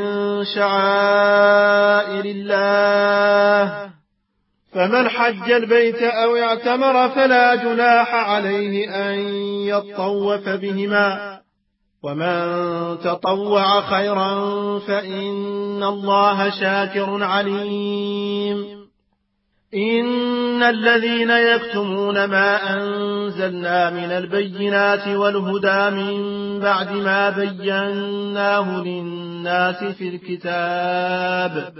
شعائر الله فمن حج البيت أو اعتمر فلا جناح عليه أن يطوف بهما ومن تطوع خيرا فإن الله شاكر عليم. إن الذين يكتمون ما أنزلنا من البينات والهدى من بعد ما بيناه للناس في الكتاب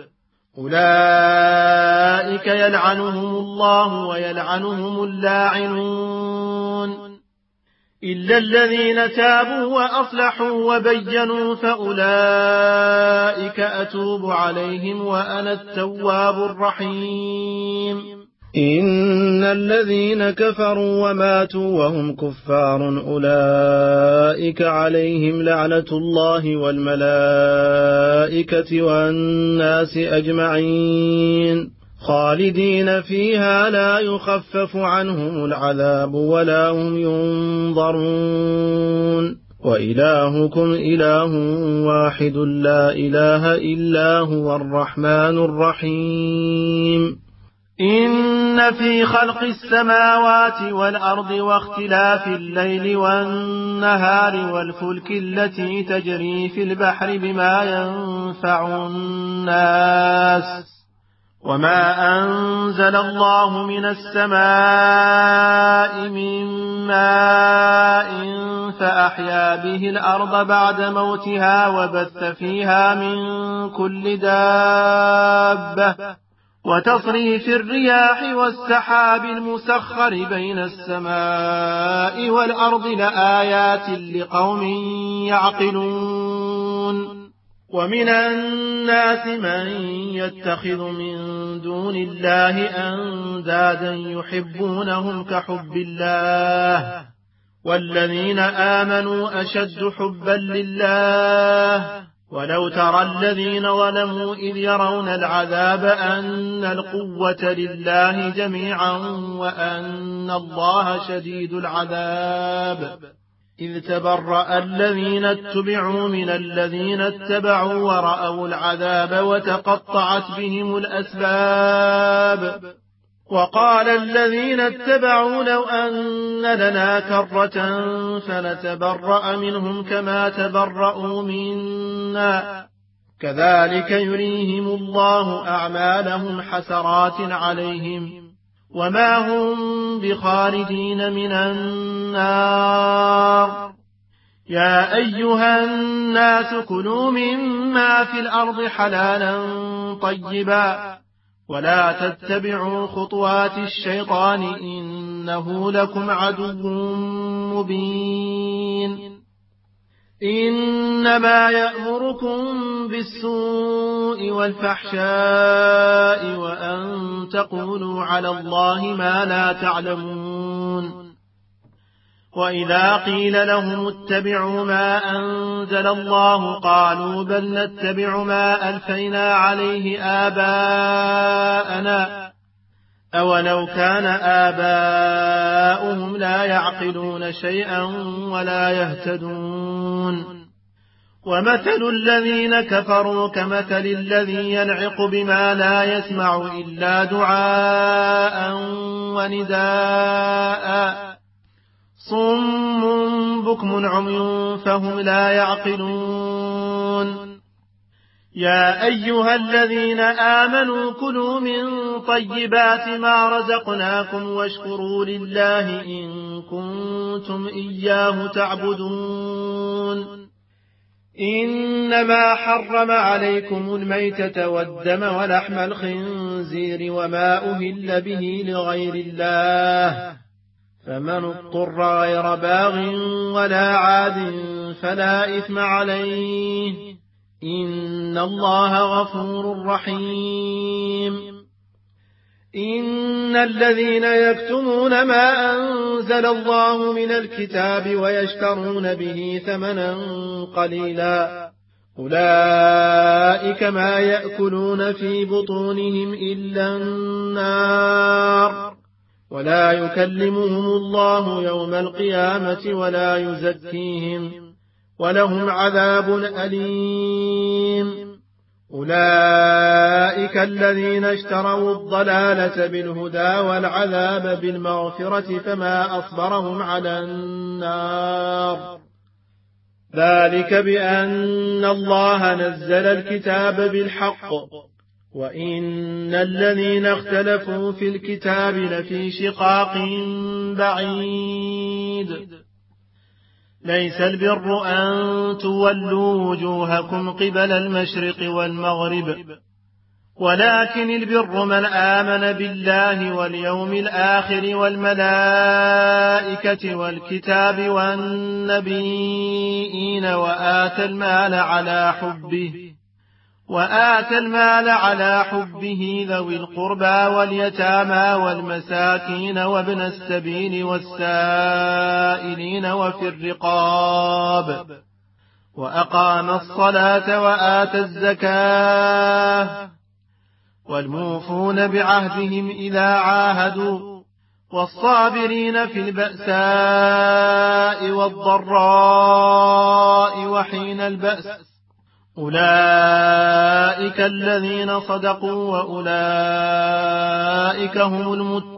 أولئك يلعنهم الله ويلعنهم اللاعنون إلا الذين تابوا وأصلحوا وبينوا فأولئك أتوب عليهم وأنا التواب الرحيم. إن الذين كفروا وماتوا وهم كفار أولئك عليهم لعنة الله والملائكة والناس أجمعين خالدين فيها لا يخفف عنهم العذاب ولا هم ينظرون وإلهكم إله واحد لا إله إلا هو الرحمن الرحيم. إن في خلق السماوات والأرض واختلاف الليل والنهار والفلك التي تجري في البحر بما ينفع الناس وما أنزل الله من السماء من ماء فأحيا به الأرض بعد موتها وبث فيها من كل دابة وتصريف الرياح والسحاب المسخر بين السماء والأرض لآيات لقوم يعقلون. ومن الناس من يتخذ من دون الله أندادا يحبونهم كحب الله والذين آمنوا أشد حبا لله. ولو ترى الذين ظلموا إذ يرون العذاب أن القوة لله جميعا وأن الله شديد العذاب إذ تبرأ الذين اتبعوا من الذين اتبعوا ورأوا العذاب وتقطعت بهم الأسباب. وقال الذين اتبعوا لو أن لنا كرة فنتبرأ منهم كما تبرأوا منا كذلك يريهم الله أعمالهم حسرات عليهم وما هم بخالدين من النار. يا أيها الناس كلوا مما في الأرض حلالا طيبا ولا تتبعوا خطوات الشيطان إنه لكم عدو مبين. إنما يأمركم بالسوء والفحشاء وأن تقولوا على الله ما لا تعلمون. وإذا قيل لهم اتبعوا ما أنزل الله قالوا بل نتبع ما ألفينا عليه آباءنا أولو كان آباؤهم لا يعقلون شيئا ولا يهتدون. ومثل الذين كفروا كمثل الذي ينعق بما لا يسمع إلا دعاء ونداء صم بكم عمي فهم لا يعقلون يا أيها الذين آمنوا كلوا من طيبات ما رزقناكم واشكروا لله إن كنتم إياه تعبدون إنما حرم عليكم الميتة والدم ولحم الخنزير وما أهل به لغير الله فمن اضطر غير باغ ولا عاد فلا إثم عليه إن الله غفور رحيم إن الذين يكتمون ما أنزل الله من الكتاب ويشترون به ثمنا قليلا أولئك ما يأكلون في بطونهم إلا النار ولا يكلمهم الله يوم القيامة ولا يزكيهم ولهم عذاب أليم أولئك الذين اشتروا الضلالة بالهدى والعذاب بالمغفرة فما أصبرهم على النار ذلك بأن الله نزل الكتاب بالحق وإن الذين اختلفوا في الكتاب لفي شقاق بعيد ليس البر أن تولوا وجوهكم قبل المشرق والمغرب ولكن البر من آمن بالله واليوم الآخر والملائكة والكتاب والنبيين وآتى المال على حبه وآتى المال على حبه ذوي القربى واليتامى والمساكين وابن السبيل والسائلين وفي الرقاب وأقام الصلاة وآتى الزكاة والموفون بعهدهم إذا عاهدوا والصابرين في البأساء والضراء وحين البأس أولئك الذين صدقوا وأولئك هم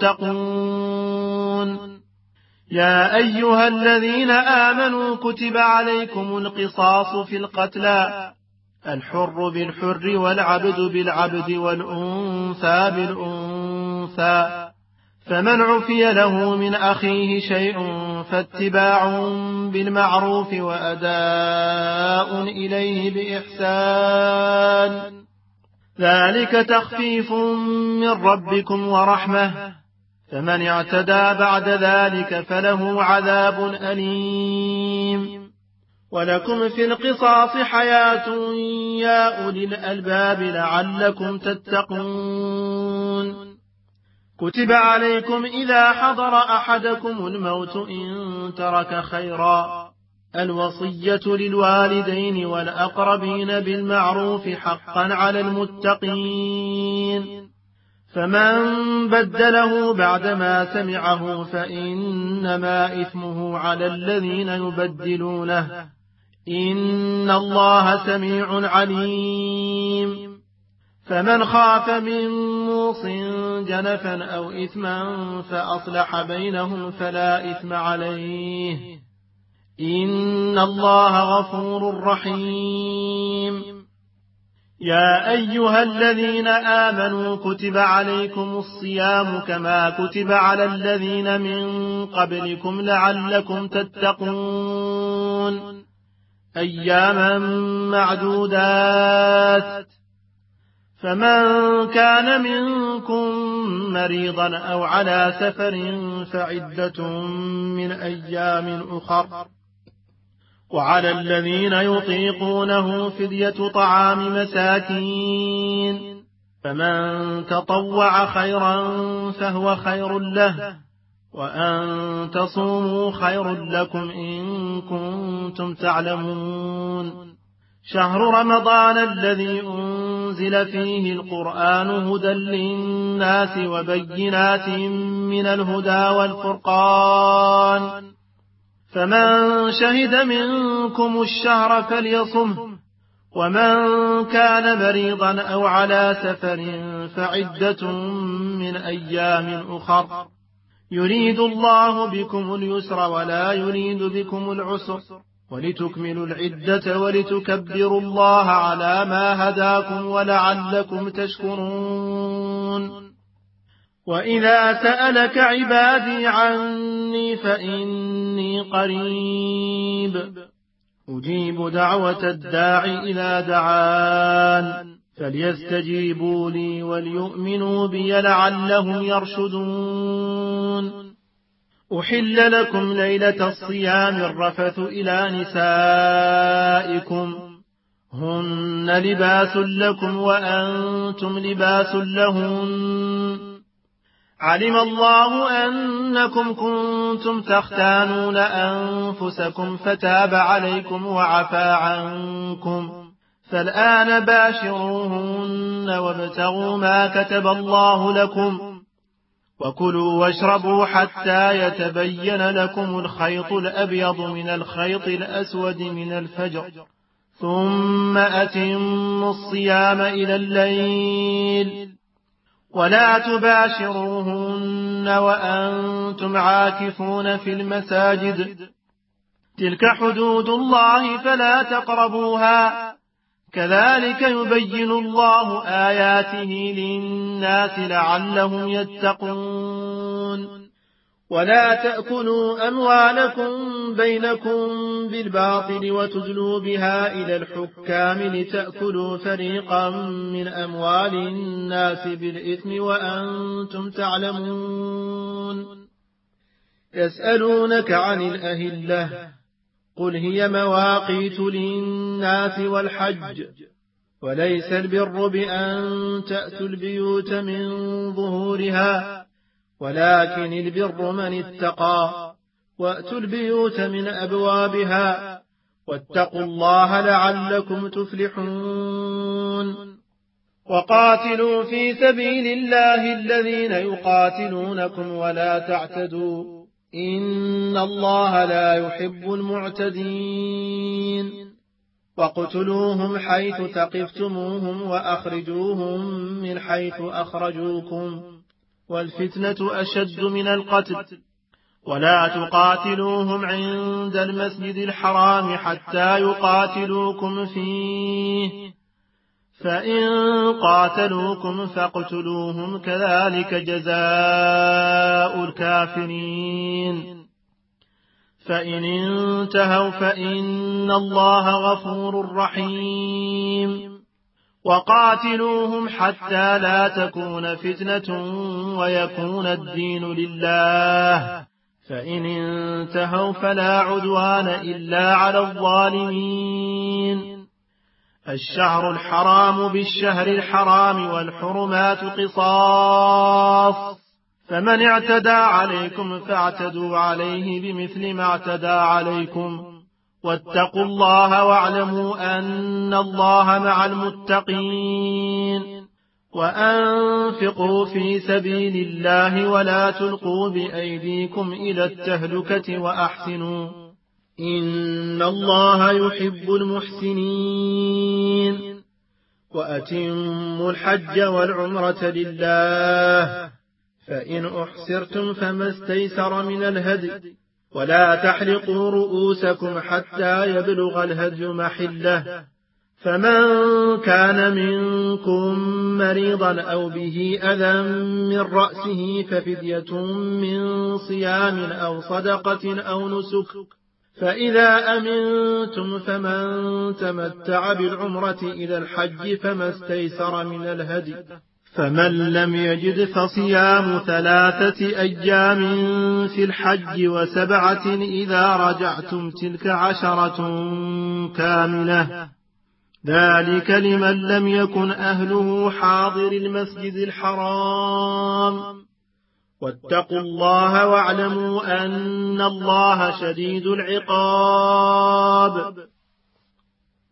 المتقون يا أيها الذين آمنوا كتب عليكم القصاص في القتلى الحر بالحر والعبد بالعبد والأنثى بالأنثى فمن عفي له من أخيه شيء فاتباع بالمعروف وأداء إليه بإحسان ذلك تخفيف من ربكم ورحمة فمن اعتدى بعد ذلك فله عذاب أليم ولكم في القصاص حياة يا أولي الألباب لعلكم تتقون كتب عليكم إذا حضر أحدكم الموت إن ترك خيرا الوصية للوالدين والأقربين بالمعروف حقا على المتقين فمن بدله بعدما سمعه فإنما إثمه على الذين يبدلونه إن الله سميع عليم فمن خاف من موص جنفا أو إثما فأصلح بينهم فلا إثم عليه إن الله غفور رحيم يا أيها الذين آمنوا كتب عليكم الصيام كما كتب على الذين من قبلكم لعلكم تتقون أياما معدودات فمن كان منكم مريضا أو على سفر فعدة من أيام أخر وعلى الذين يطيقونه فدية طعام مساكين فمن تطوع خيرا فهو خير له وأن تصوموا خير لكم إن كنتم تعلمون شهر رمضان الذي أنزل فيه القرآن هدى للناس وبينات من الهدى والفرقان فمن شهد منكم الشهر فليصمه، ومن كان مريضا أو على سفر فعدة من أيام أخر، يريد الله بكم اليسر ولا يريد بكم العسر، ولتكملوا العدة ولتكبروا الله على ما هداكم ولعلكم تشكرون. وإذا سألك عبادي عني فإني قريب أجيب دعوة الداع إذا دعان، فليستجيبوا لي وليؤمنوا بي لعلهم يرشدون. أحل لكم ليلة الصيام الرفث إلى نسائكم، هن لباس لكم وأنتم لباس لهن، علم الله أنكم كنتم تختانون أنفسكم فتاب عليكم وعفى عنكم، فالآن باشروهن وابتغوا ما كتب الله لكم، وكلوا واشربوا حتى يتبين لكم الخيط الأبيض من الخيط الأسود من الفجر، ثم أتموا الصيام إلى الليل، ولا تباشروهن وأنتم عاكفون في المساجد، تلك حدود الله فلا تقربوها، كذلك يبين الله آياته للناس لعلهم يتقون. ولا تأكلوا أموالكم بينكم بالباطل وتدلوا بها إلى الحكام لتأكلوا فريقا من أموال الناس بالإثم وأنتم تعلمون. يسألونك عن الأهلة، قل هي مواقيت للناس والحج، وليس البر بأن تأتوا البيوت من ظهورها، ولكن البر من اتقى، وأتوا البيوت من أبوابها، واتقوا الله لعلكم تفلحون. وقاتلوا في سبيل الله الذين يقاتلونكم ولا تعتدوا، إن الله لا يحب المعتدين. وقتلوهم حيث ثقفتموهم وأخرجوهم من حيث أخرجوكم، والفتنة أشد من القتل. ولا تقاتلوهم عند المسجد الحرام حتى يقاتلوكم فيه، فإن قاتلوكم فاقتلوهم، كذلك جزاء الكافرين. فإن انتهوا فإن الله غفور رحيم. وقاتلوهم حتى لا تكون فتنة ويكون الدين لله، فإن انتهوا فلا عدوان إلا على الظالمين. الشهر الحرام بالشهر الحرام والحرمات قصاص، فمن اعتدى عليكم فاعتدوا عليه بمثل ما اعتدى عليكم، واتقوا الله واعلموا أن الله مع المتقين. وأنفقوا في سبيل الله ولا تلقوا بأيديكم إلى التهلكة وأحسنوا، إن الله يحب المحسنين. وأتموا الحج والعمرة لله، فإن أحسرتم فما استيسر من الهدي، ولا تحلقوا رؤوسكم حتى يبلغ الهدي محله، فمن كان منكم مريضا أو به أذى من رأسه ففدية من صيام أو صدقة أو نسك، فإذا أمنتم فمن تمتع بالعمرة إلى الحج فما استيسر من الهدي، فمن لم يجد فصيام ثلاثة أيام في الحج وسبعة إذا رجعتم، تلك عشرة كاملة، ذلك لمن لم يكن أهله حاضر المسجد الحرام. واتقوا الله واعلموا أن الله شديد العقاب.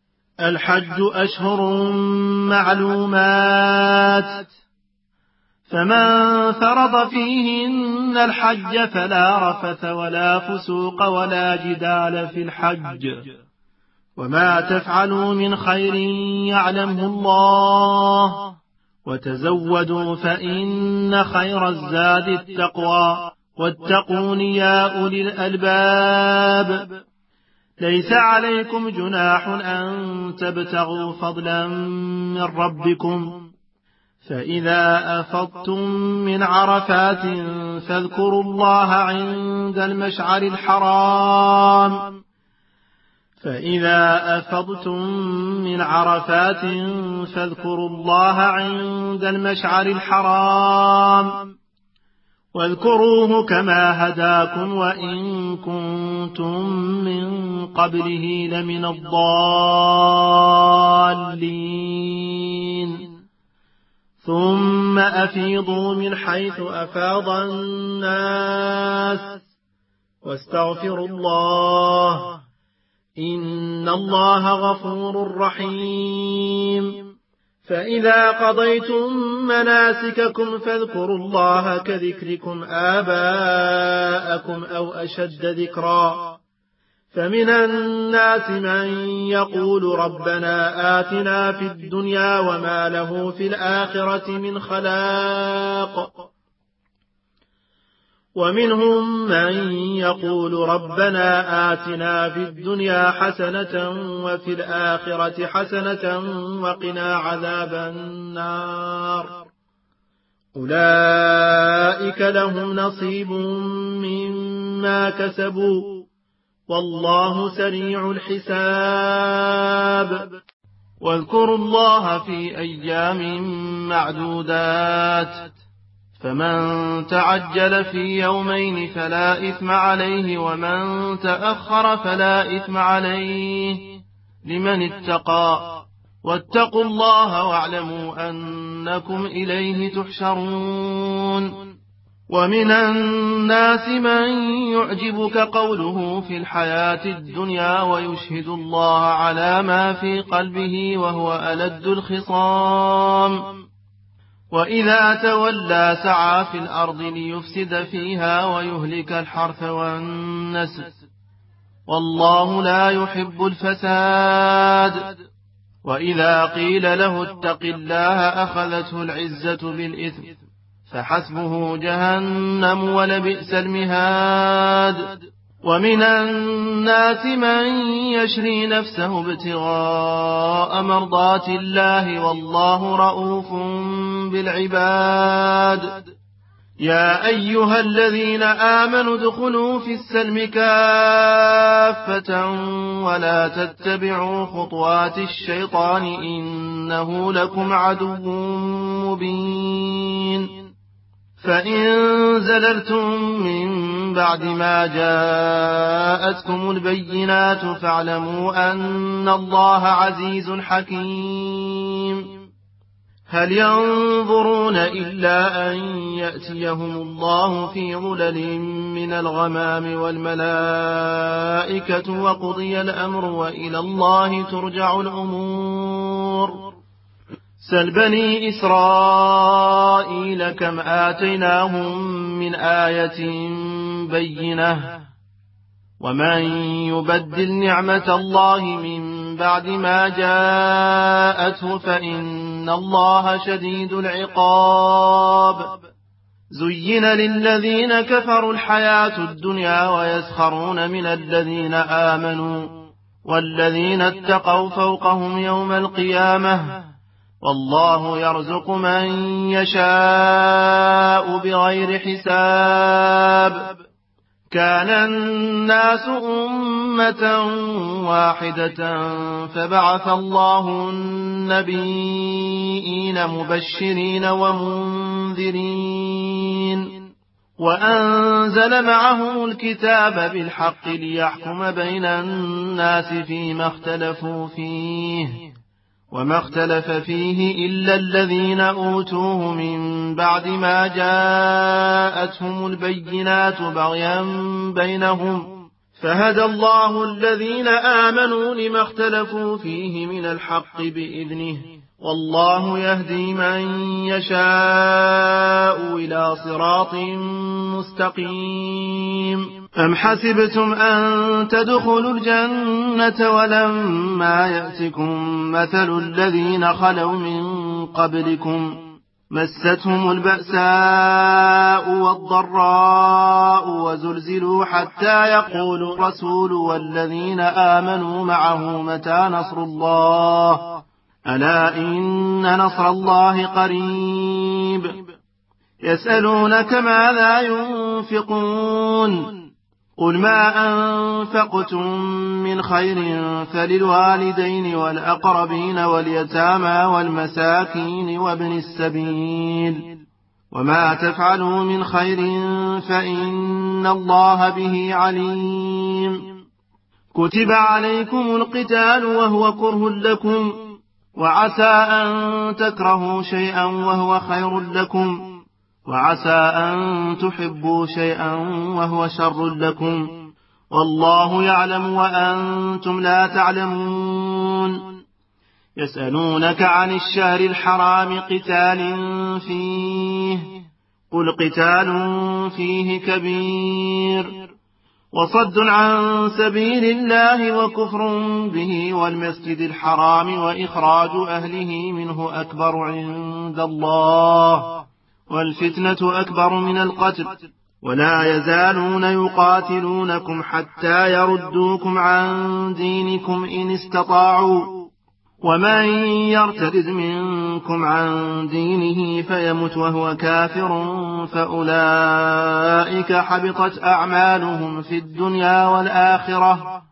الحج أشهر معلومات، فمن فرض فيهن الحج فلا رفث ولا فسوق ولا جدال في الحج وما تفعلوا من خير يعلمه الله وتزودوا فإن خير الزاد التقوى واتقون يا أولي الألباب. ليس عليكم جناح أن تبتغوا فضلا من ربكم فإذا أفضتم من عرفات فاذكروا الله عند المشعر الحرام فإذا أفضتم من عرفات فاذكروا الله عند المشعر الحرام واذكروه كما هداكم وإن كنتم من قبله لمن الضالين. ثم أفيضوا من حيث أفاض الناس واستغفروا الله إن الله غفور رحيم. فإذا قضيتم مناسككم فاذكروا الله كذكركم آباءكم أو أشد ذكرا. فمن الناس من يقول ربنا آتنا في الدنيا وما له في الآخرة من خلاق ومنهم من يقول ربنا آتنا في الدنيا حسنة وفي الآخرة حسنة وقنا عذاب النار. أولئك لهم نصيب مما كسبوا والله سريع الحساب. واذكروا الله في أيام معدودات فمن تعجل في يومين فلا إثم عليه ومن تأخر فلا إثم عليه لمن اتقى واتقوا الله واعلموا أنكم إليه تحشرون. ومن الناس من يعجبك قوله في الحياة الدنيا ويشهد الله على ما في قلبه وهو ألد الخصام وإذا تولى سعى في الأرض ليفسد فيها ويهلك الحرث والنسل والله لا يحب الفساد. وإذا قيل له اتق الله أخذته العزة بالإثم فحسبه جهنم ولبئس المهاد. ومن الناس من يشري نفسه ابتغاء مرضات الله والله رؤوف بالعباد. يا أيها الذين آمنوا ادخلوا في السلم كافة ولا تتبعوا خطوات الشيطان إنه لكم عدو مبين. فإن زللتم من بعد ما جاءتكم البينات فاعلموا أن الله عزيز حكيم. هل ينظرون إلا أن يأتيهم الله في ظلل من الغمام والملائكة وقضي الأمر وإلى الله ترجع الأمور. سل بني إسرائيل كم آتيناهم من آية بينة ومن يبدل نعمة الله من بعد ما جاءته فإن الله شديد العقاب. زين للذين كفروا الحياة الدنيا ويسخرون من الذين آمنوا والذين اتقوا فوقهم يوم القيامة والله يرزق من يشاء بغير حساب. كان الناس أمة واحدة فبعث الله النبيين مبشرين ومنذرين وأنزل معهم الكتاب بالحق ليحكم بين الناس فيما اختلفوا فيه وما اختلف فيه إلا الذين أوتوه من بعد ما جاءتهم البينات بغيا بينهم فهدى الله الذين آمنوا لما اختلفوا فيه من الحق بإذنه والله يهدي من يشاء إلى صراط مستقيم. أم حسبتم أن تدخلوا الجنة ولما يأتكم مثل الذين خلوا من قبلكم مستهم البأساء والضراء وزلزلوا حتى يقول الرسول والذين آمنوا معه متى نصر الله ألا إن نصر الله قريب. يسألونك ماذا ينفقون قل ما أنفقتم من خير فللوالدين والأقربين واليتامى والمساكين وابن السبيل وما تفعلوا من خير فإن الله به عليم. كتب عليكم القتال وهو كره لكم وعسى أن تكرهوا شيئا وهو خير لكم وعسى أن تحبوا شيئا وهو شر لكم والله يعلم وأنتم لا تعلمون. يسألونك عن الشهر الحرام قتال فيه قل قتال فيه كبير وصد عن سبيل الله وكفر به والمسجد الحرام وإخراج أهله منه أكبر عند الله والفتنة أكبر من القتل ولا يزالون يقاتلونكم حتى يردوكم عن دينكم إن استطاعوا ومن يرتد منكم عن دينه فيمت وهو كافر فأولئك حبطت أعمالهم في الدنيا والآخرة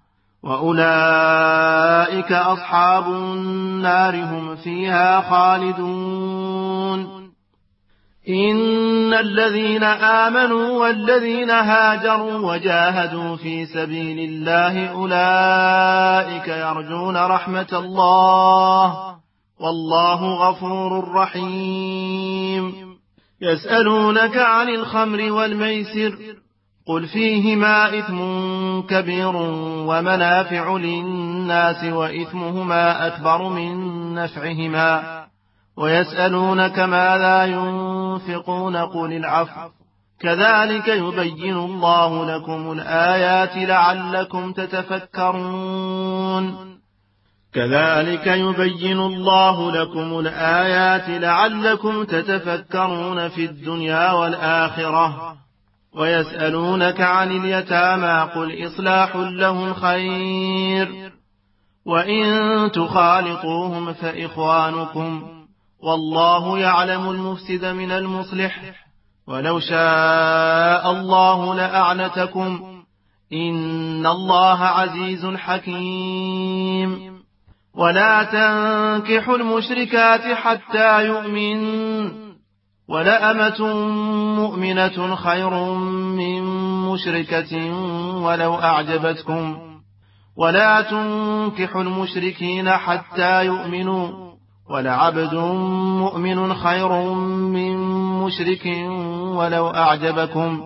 وأولئك أصحاب النار هم فيها خالدون. إن الذين آمنوا والذين هاجروا وجاهدوا في سبيل الله أولئك يرجون رحمة الله والله غفور رحيم. يسألونك عن الخمر والميسر قل فيهما إثم كبير ومنافع للناس وإثمهما أكبر من نفعهما ويسألونك ماذا ينفقون قل العفو كذلك يبين الله لكم الآيات لعلكم تتفكرون. كذلك يبين الله لكم الآيات لعلكم تتفكرون في الدنيا والآخرة. ويسألونك عن اليتامى قل إصلاح لهم خير وإن تخالطوهم فإخوانكم والله يعلم المفسد من المصلح ولو شاء الله لأعنتكم إن الله عزيز حكيم. ولا تنكحوا المشركات حتى يؤمن ولأمة مؤمنة خير من مشركة ولو أعجبتكم ولا تنكحوا المشركين حتى يؤمنوا ولعبد مؤمن خير من مشرك ولو أعجبكم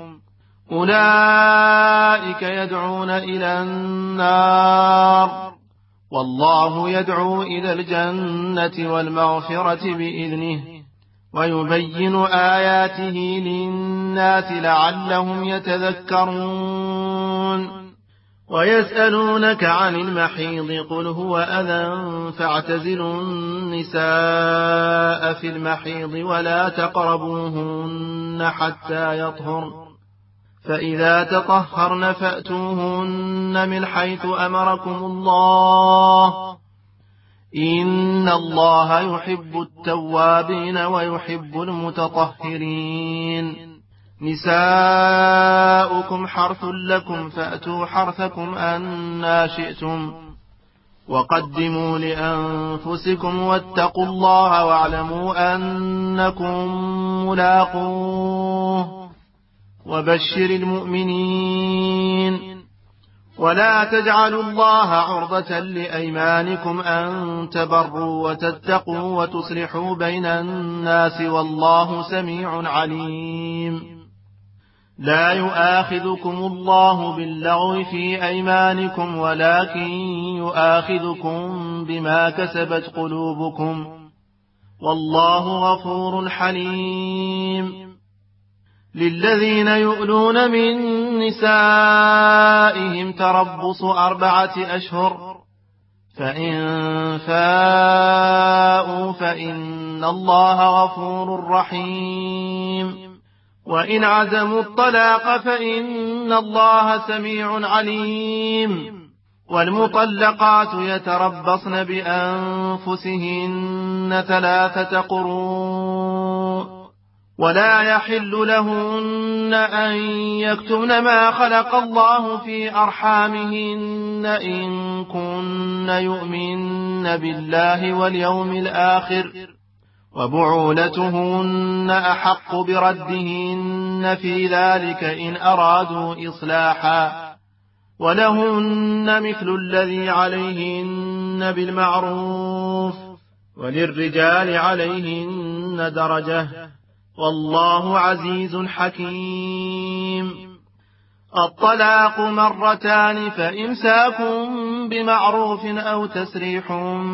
أولئك يدعون إلى النار والله يدعو إلى الجنة والمغفرة بإذنه ويبين آياته للناس لعلهم يتذكرون. ويسألونك عن المحيض قل هو أذى فاعتزلوا النساء في المحيض ولا تقربوهن حتى يطهرن فإذا تطهرن فأتوهن من حيث أمركم الله إن الله يحب التوابين ويحب المتطهرين. نساؤكم حرث لكم فأتوا حرثكم أنا شئتم وقدموا لأنفسكم واتقوا الله واعلموا أنكم ملاقوه وبشر المؤمنين. ولا تجعلوا الله عرضة لأيمانكم أن تبروا وتتقوا وتصلحوا بين الناس والله سميع عليم. لا يؤاخذكم الله باللغو في أيمانكم ولكن يؤاخذكم بما كسبت قلوبكم والله غفور حليم. للذين يؤلون من نسائهم تربص أربعة أشهر، فإن فاءوا فإن الله غفور رحيم. وإن عزموا الطلاق فإن الله سميع عليم. والمطلقات يتربصن بأنفسهن ثلاثة قروء، ولا يحل لهن أن يكتمن ما خلق الله في أرحامهن إن كن يؤمن بالله واليوم الآخر، وبعولتهن أحق بردهن في ذلك إن أرادوا إصلاحا، ولهن مثل الذي عليهن بالمعروف، وللرجال عليهن درجة، والله عزيز حكيم. الطلاق مرتان، فإمساك بمعروف أو تسريح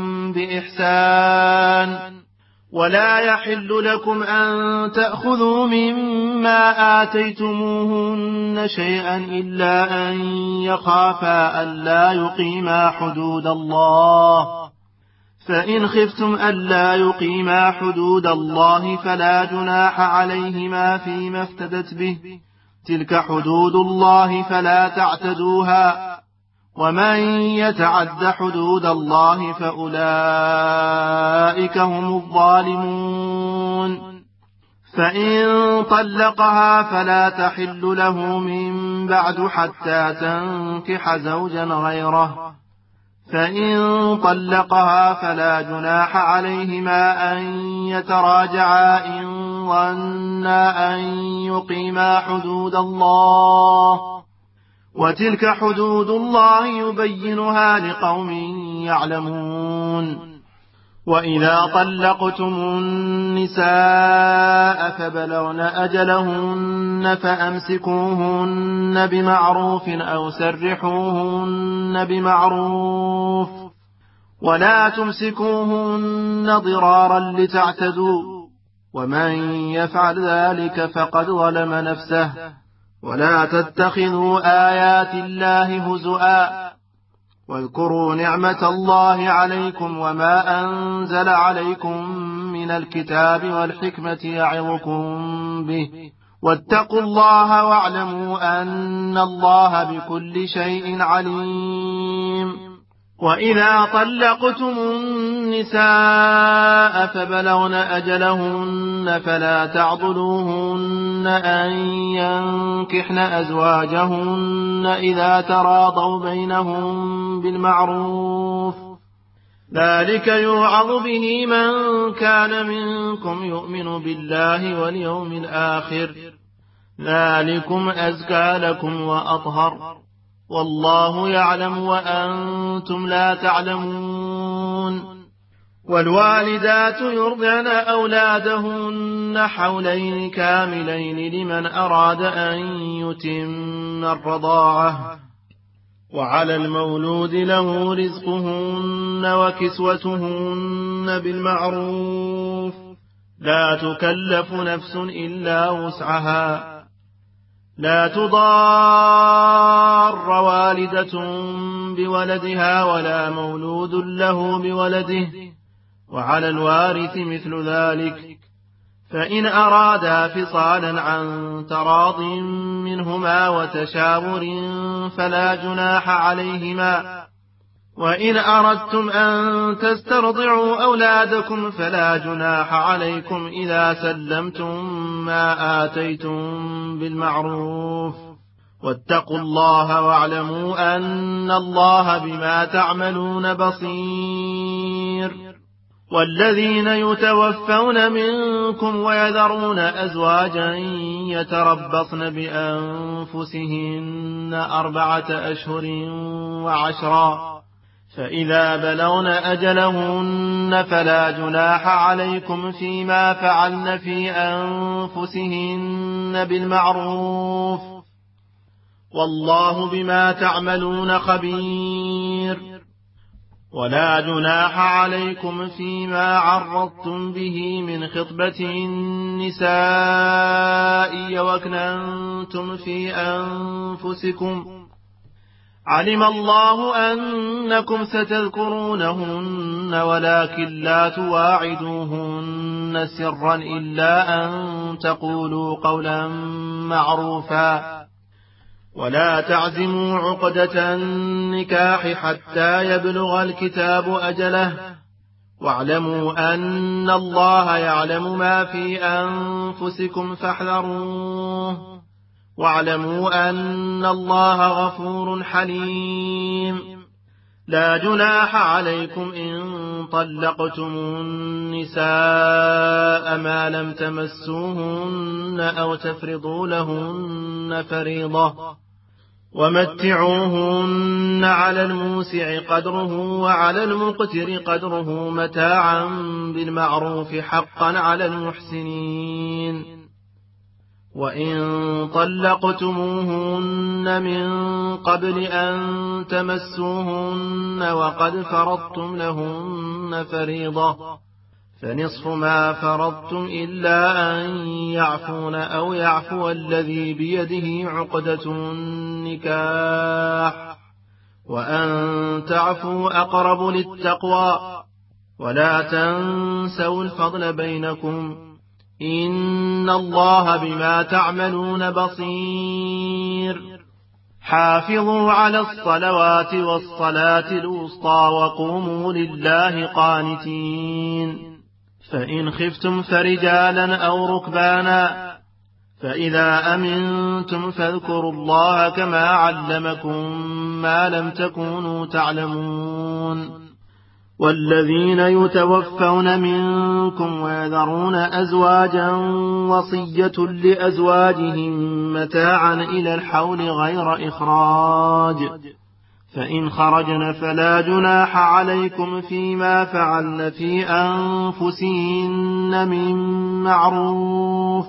بإحسان. ولا يحل لكم أن تأخذوا مما آتيتموهن شيئا إلا أن يخافا ألا يقيما حدود الله، فإن خفتم ألا يقيما حدود الله فلا جناح عليهما فيما افتدت به، تلك حدود الله فلا تعتدوها، ومن يتعد حدود الله فأولئك هم الظالمون. فإن طلقها فلا تحل له من بعد حتى تنكح زوجا غيره، فإن طلقها فلا جناح عليهما أن يتراجعا إن ظنا أن يقيما حدود الله، وتلك حدود الله يبينها لقوم يعلمون. وإذا طلقتم النساء فبلغن أجلهن فأمسكوهن بمعروف أو سرحوهن بمعروف، ولا تمسكوهن ضرارا لتعتدوا، ومن يفعل ذلك فقد ظلم نفسه. ولا تتخذوا آيات الله هزؤا، واذكروا نعمة الله عليكم وما أنزل عليكم من الكتاب والحكمة يعظكم به، واتقوا الله واعلموا أن الله بكل شيء عليم. وإذا طلقتم النساء فبلغن أجلهن فلا تعضلوهن أن ينكحن أزواجهن إذا تراضوا بينهم بالمعروف، ذلك يوعظ به من كان منكم يؤمن بالله واليوم الآخر، ذلكم أزكى لكم وأطهر، والله يعلم وأنتم لا تعلمون. والوالدات يرضعن أولادهن حولين كاملين لمن أراد أن يتم الرضاعة، وعلى المولود له رزقهن وكسوتهن بالمعروف، لا تكلف نفس إلا وسعها، لا تضار والدة بولدها ولا مولود له بولده، وعلى الوارث مثل ذلك، فإن أرادا فصالا عن تراض منهما وتشاور فلا جناح عليهما. وإن أردتم أن تسترضعوا أولادكم فلا جناح عليكم إذا سلمتم ما آتيتم بالمعروف، واتقوا الله واعلموا أن الله بما تعملون بصير. والذين يتوفون منكم ويذرون أزواجا يتربصن بأنفسهن أربعة أشهر وعشرا، فإذا بلغن أجلهن فلا جناح عليكم فيما فعلن في أنفسهن بالمعروف، والله بما تعملون خبير. ولا جناح عليكم فيما عرضتم به من خطبة النساء وأكننتم في أنفسكم علم الله أنكم ستذكرونهن ولكن لا تواعدوهن سرا إلا أن تقولوا قولا معروفا ولا تعزموا عقدة النكاح حتى يبلغ الكتاب أجله واعلموا أن الله يعلم ما في أنفسكم فاحذروه واعلموا أن الله غفور حليم. لا جناح عليكم إن طلقتم النساء ما لم تمسوهن أو تفرضوا لهن فريضة ومتعوهن على الموسع قدره وعلى المقتر قدره متاعا بالمعروف حقا على المحسنين. وإن طلقتموهن من قبل أن تمسوهن وقد فرضتم لهن فريضة فنصف ما فرضتم إلا أن يعفون أو يعفو الذي بيده عقدة النكاح وأن تعفوا أقرب للتقوى ولا تنسوا الفضل بينكم إن الله بما تعملون بصير. حافظوا على الصلوات والصلاة الوسطى وقوموا لله قانتين. فإن خفتم فرجالا أو ركبانا فإذا أمنتم فاذكروا الله كما علمكم ما لم تكونوا تعلمون. والذين يتوفون منكم ويذرون أزواجا وصية لأزواجهم متاعا إلى الحول غير إخراج فإن خرجن فلا جناح عليكم فيما فعلن في أنفسهن من معروف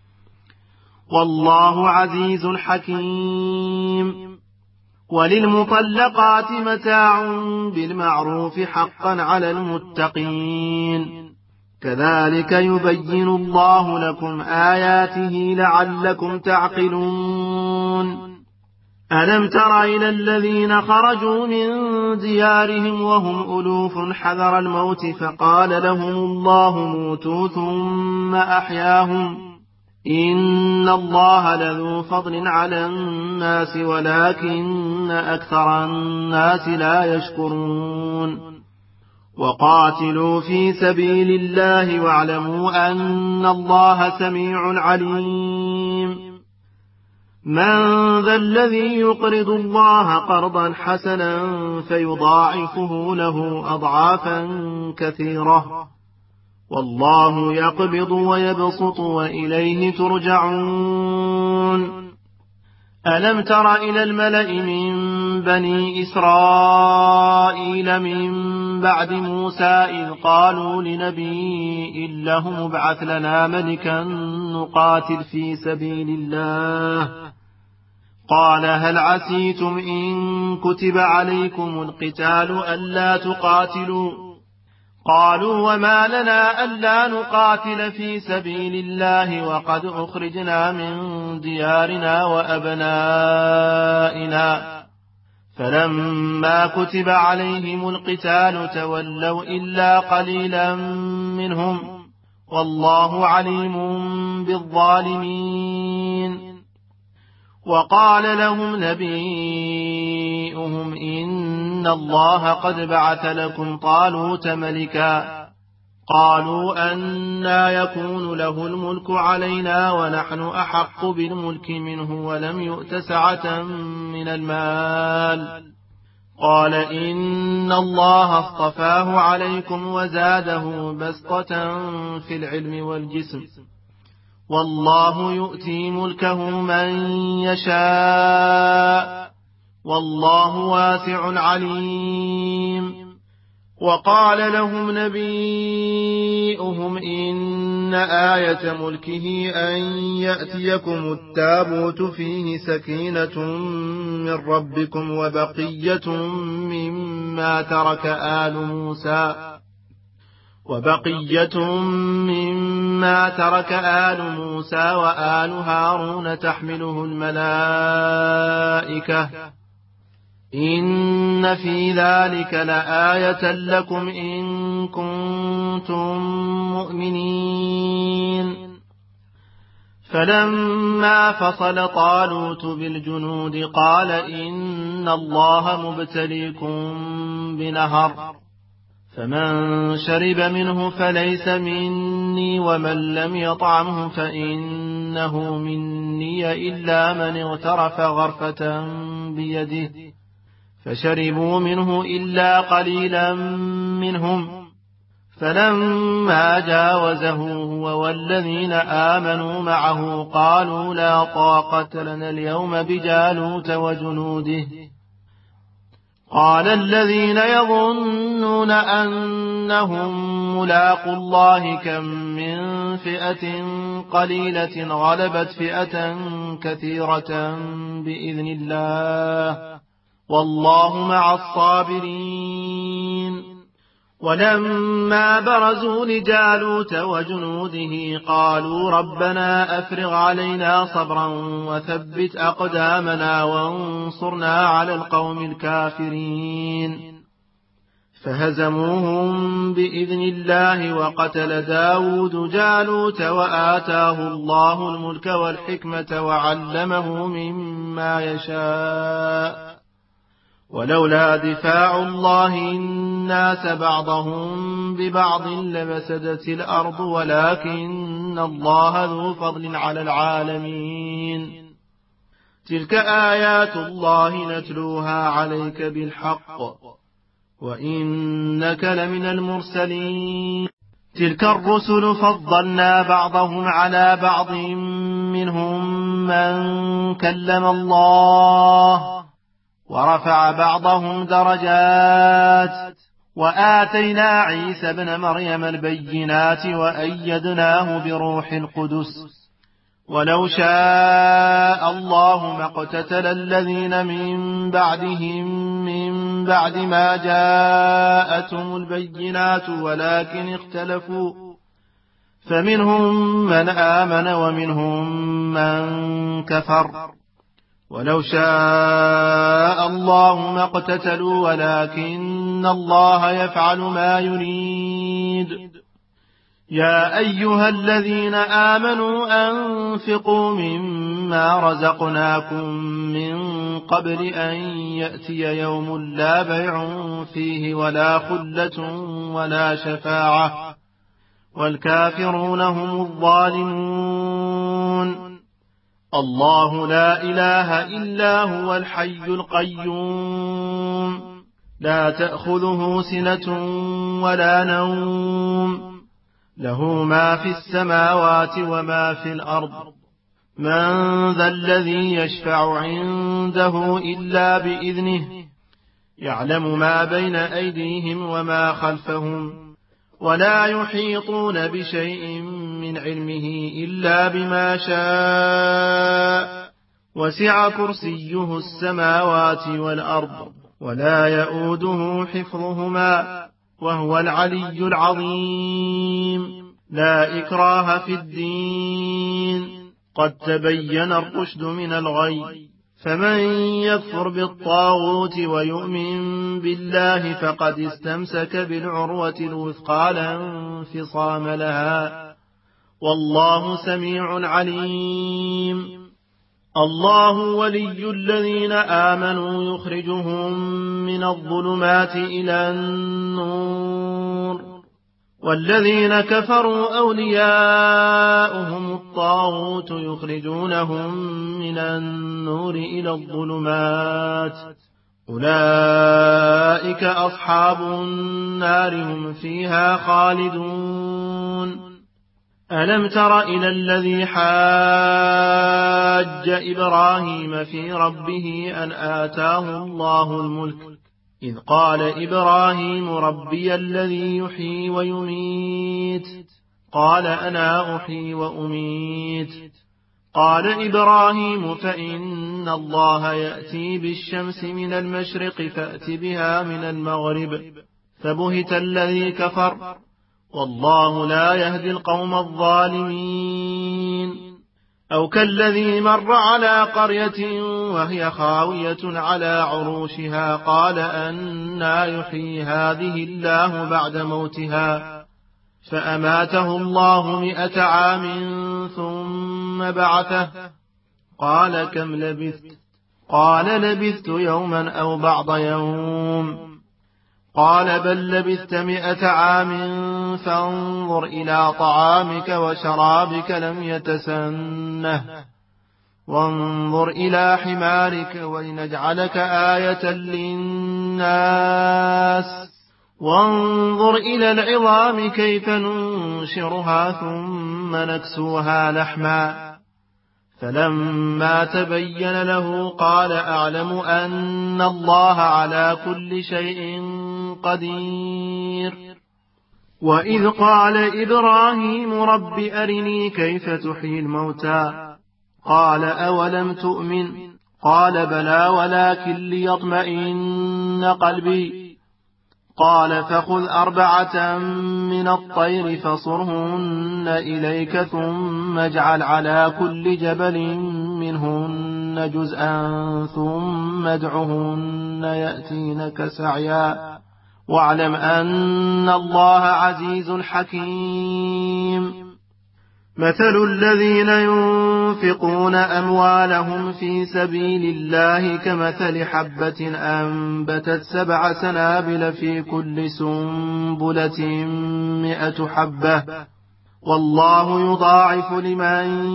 والله عزيز حكيم. وللمطلقات متاع بالمعروف حقا على المتقين كذلك يبين الله لكم آياته لعلكم تعقلون. ألم تر إلى الذين خرجوا من ديارهم وهم ألوف حذر الموت فقال لهم الله موتوا ثم أحياهم إن الله لذو فضل على الناس ولكن أكثر الناس لا يشكرون. وقاتلوا في سبيل الله واعلموا أن الله سميع عليم. من ذا الذي يقرض الله قرضا حسنا فيضاعفه له أضعافا كثيرة والله يقبض ويبسط وإليه ترجعون. ألم تر إلى الملأ من بني إسرائيل من بعد موسى إذ قالوا لنبي لهم ابعث لنا ملكا نقاتل في سبيل الله قال هل عسيتم إن كتب عليكم القتال ألا تقاتلوا قالوا وما لنا ألا نقاتل في سبيل الله وقد أخرجنا من ديارنا وأبنائنا فلما كتب عليهم القتال تولوا إلا قليلا منهم والله عليم بالظالمين. وقال لهم نبيهم إن الله قد بعث لكم طالوت ملكا قالوا أنى يكون له الملك علينا ونحن أحق بالملك منه ولم يؤت سعة من المال قال إن الله اصطفاه عليكم وزاده بسطة في العلم والجسم والله يؤتي ملكه من يشاء والله واسع عليم. وقال لهم نبيهم إن آية ملكه أن يأتيكم التابوت فيه سكينة من ربكم وبقية مما مما ترك آل موسى وبقية مما ترك آل موسى وآل هارون تحمله الملائكة إن في ذلك لآية لكم إن كنتم مؤمنين فلما فصل طالوت بالجنود قال إن الله مبتليكم بنهر فمن شرب منه فليس مني ومن لم يطعمه فإنه مني إلا من اغترف غرفة بيده فشربوا منه إلا قليلا منهم فلما جاوزه هو والذين آمنوا معه قالوا لا طاقة لنا اليوم بجالوت وجنوده قال الذين يظنون أنهم ملاقوا الله كم من فئة قليلة غلبت فئة كثيرة بإذن الله والله مع الصابرين ولما برزوا لجالوت وجنوده قالوا ربنا أفرغ علينا صبرا وثبت أقدامنا وانصرنا على القوم الكافرين فهزموهم بإذن الله وقتل داود جالوت وآتاه الله الملك والحكمة وعلمه مما يشاء ولولا دفاع الله الناس بعضهم ببعض لفسدت الأرض ولكن الله ذو فضل على العالمين تلك آيات الله نتلوها عليك بالحق وإنك لمن المرسلين تلك الرسل فضلنا بعضهم على بعض منهم من كلم الله ورفع بعضهم درجات وآتينا عيسى ابن مريم البينات وأيدناه بروح القدس ولو شاء الله ما اقتتل الذين من بعدهم من بعد ما جاءتهم البينات ولكن اختلفوا فمنهم من آمن ومنهم من كفر ولو شاء الله ما اقتتلوا ولكن الله يفعل ما يريد يا أيها الذين آمنوا أنفقوا مما رزقناكم من قبل أن يأتي يوم لا بيع فيه ولا خلة ولا شفاعة والكافرون هم الظالمون الله لا إله إلا هو الحي القيوم لا تأخذه سنة ولا نوم له ما في السماوات وما في الأرض من ذا الذي يشفع عنده إلا بإذنه يعلم ما بين أيديهم وما خلفهم ولا يحيطون بشيء من علمه إلا بما شاء وسع كرسيه السماوات والأرض ولا يؤوده حفظهما وهو العلي العظيم لا إكراه في الدين قد تبين الرشد من الغي فمن يكفر بالطاغوت ويؤمن بالله فقد استمسك بالعروة الوثقى لا انفصام لها والله سميع عليم الله ولي الذين آمنوا يخرجهم من الظلمات إلى النور والذين كفروا أولياؤهم الطاغوت يخرجونهم من النور إلى الظلمات أولئك أصحاب النار هم فيها خالدون ألم تر إلى الذي حاج إبراهيم في ربه أن آتاه الله الملك إذ قال إبراهيم ربي الذي يحيي ويميت قال أنا أحيي وأميت قال إبراهيم فإن الله يأتي بالشمس من المشرق فأت بها من المغرب فبهت الذي كفر والله لا يهدي القوم الظالمين. أو كالذي مر على قرية وهي خاوية على عروشها قال أنى يحيي هذه الله بعد موتها فأماته الله مئة عام ثم بعثه قال كم لبثت قال لبثت يوما أو بعض يوم قال بل لبثت مئة عام فانظر إلى طعامك وشرابك لم يتسنه وانظر إلى حمارك ولنجعلك آية للناس وانظر إلى العظام كيف ننشرها ثم نكسوها لحما فلما تبين له قال أعلم أن الله على كل شيء قدير. وإذ قال إبراهيم رب أرني كيف تحيي الموتى قال أولم تؤمن قال بلى ولكن ليطمئن قلبي قال فخذ أربعة من الطير فصرهن إليك ثم اجعل على كل جبل منهن جزءا ثم ادعهن يأتينك سعيا واعلم أن الله عزيز حكيم. مثل الذين ينفقون أموالهم في سبيل الله كمثل حبة أنبتت سبع سنابل في كل سنبلة مئة حبة والله يضاعف لمن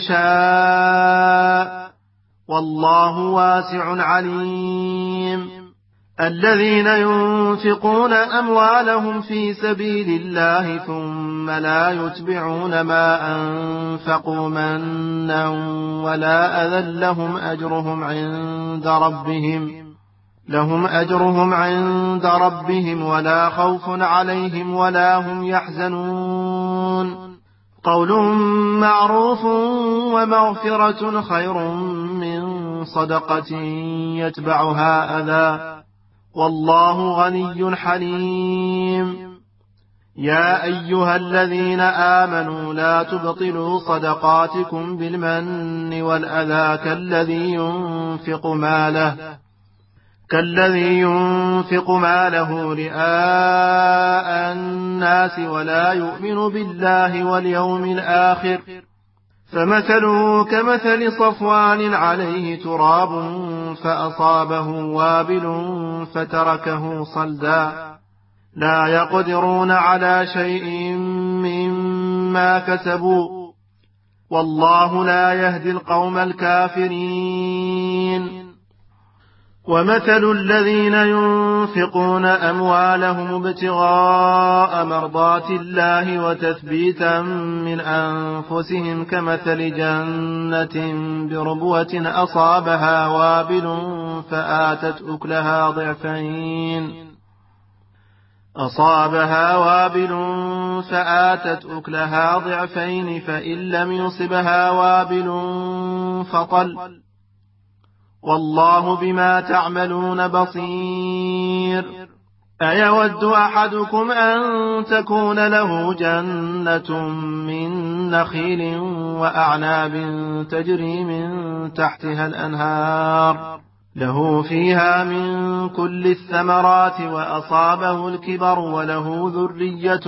يشاء والله واسع عليم. الذين ينفقون أموالهم في سبيل الله ثم لا يتبعون ما أنفقوا منا ولا أذى لهم أجرهم عند ربهم لهم أجرهم عند ربهم ولا خوف عليهم ولا هم يحزنون. قول معروف ومغفرة خير من صدقة يتبعها أذى والله غني حليم. يا أيها الذين آمنوا لا تبطلوا صدقاتكم بالمن والأذى كالذي ينفق ماله كالذي ينفق ماله رئاء الناس ولا يؤمن بالله واليوم الآخر فمثله كمثل صفوان عليه تراب فأصابه وابل فتركه صلدا لا يقدرون على شيء مما كسبوا والله لا يهدي القوم الكافرين. ومثل الذين ينفقون أموالهم ابتغاء مرضات الله وتثبيتا من أنفسهم كمثل جنة بربوة أصابها وابل فآتت أكلها ضعفين أصابها وابل فآتت أكلها ضعفين فإن لم يصبها وابل فطل والله بما تعملون بصير. أيود أحدكم أن تكون له جنة من نخيل وأعناب تجري من تحتها الأنهار له فيها من كل الثمرات وأصابه الكبر وله ذرية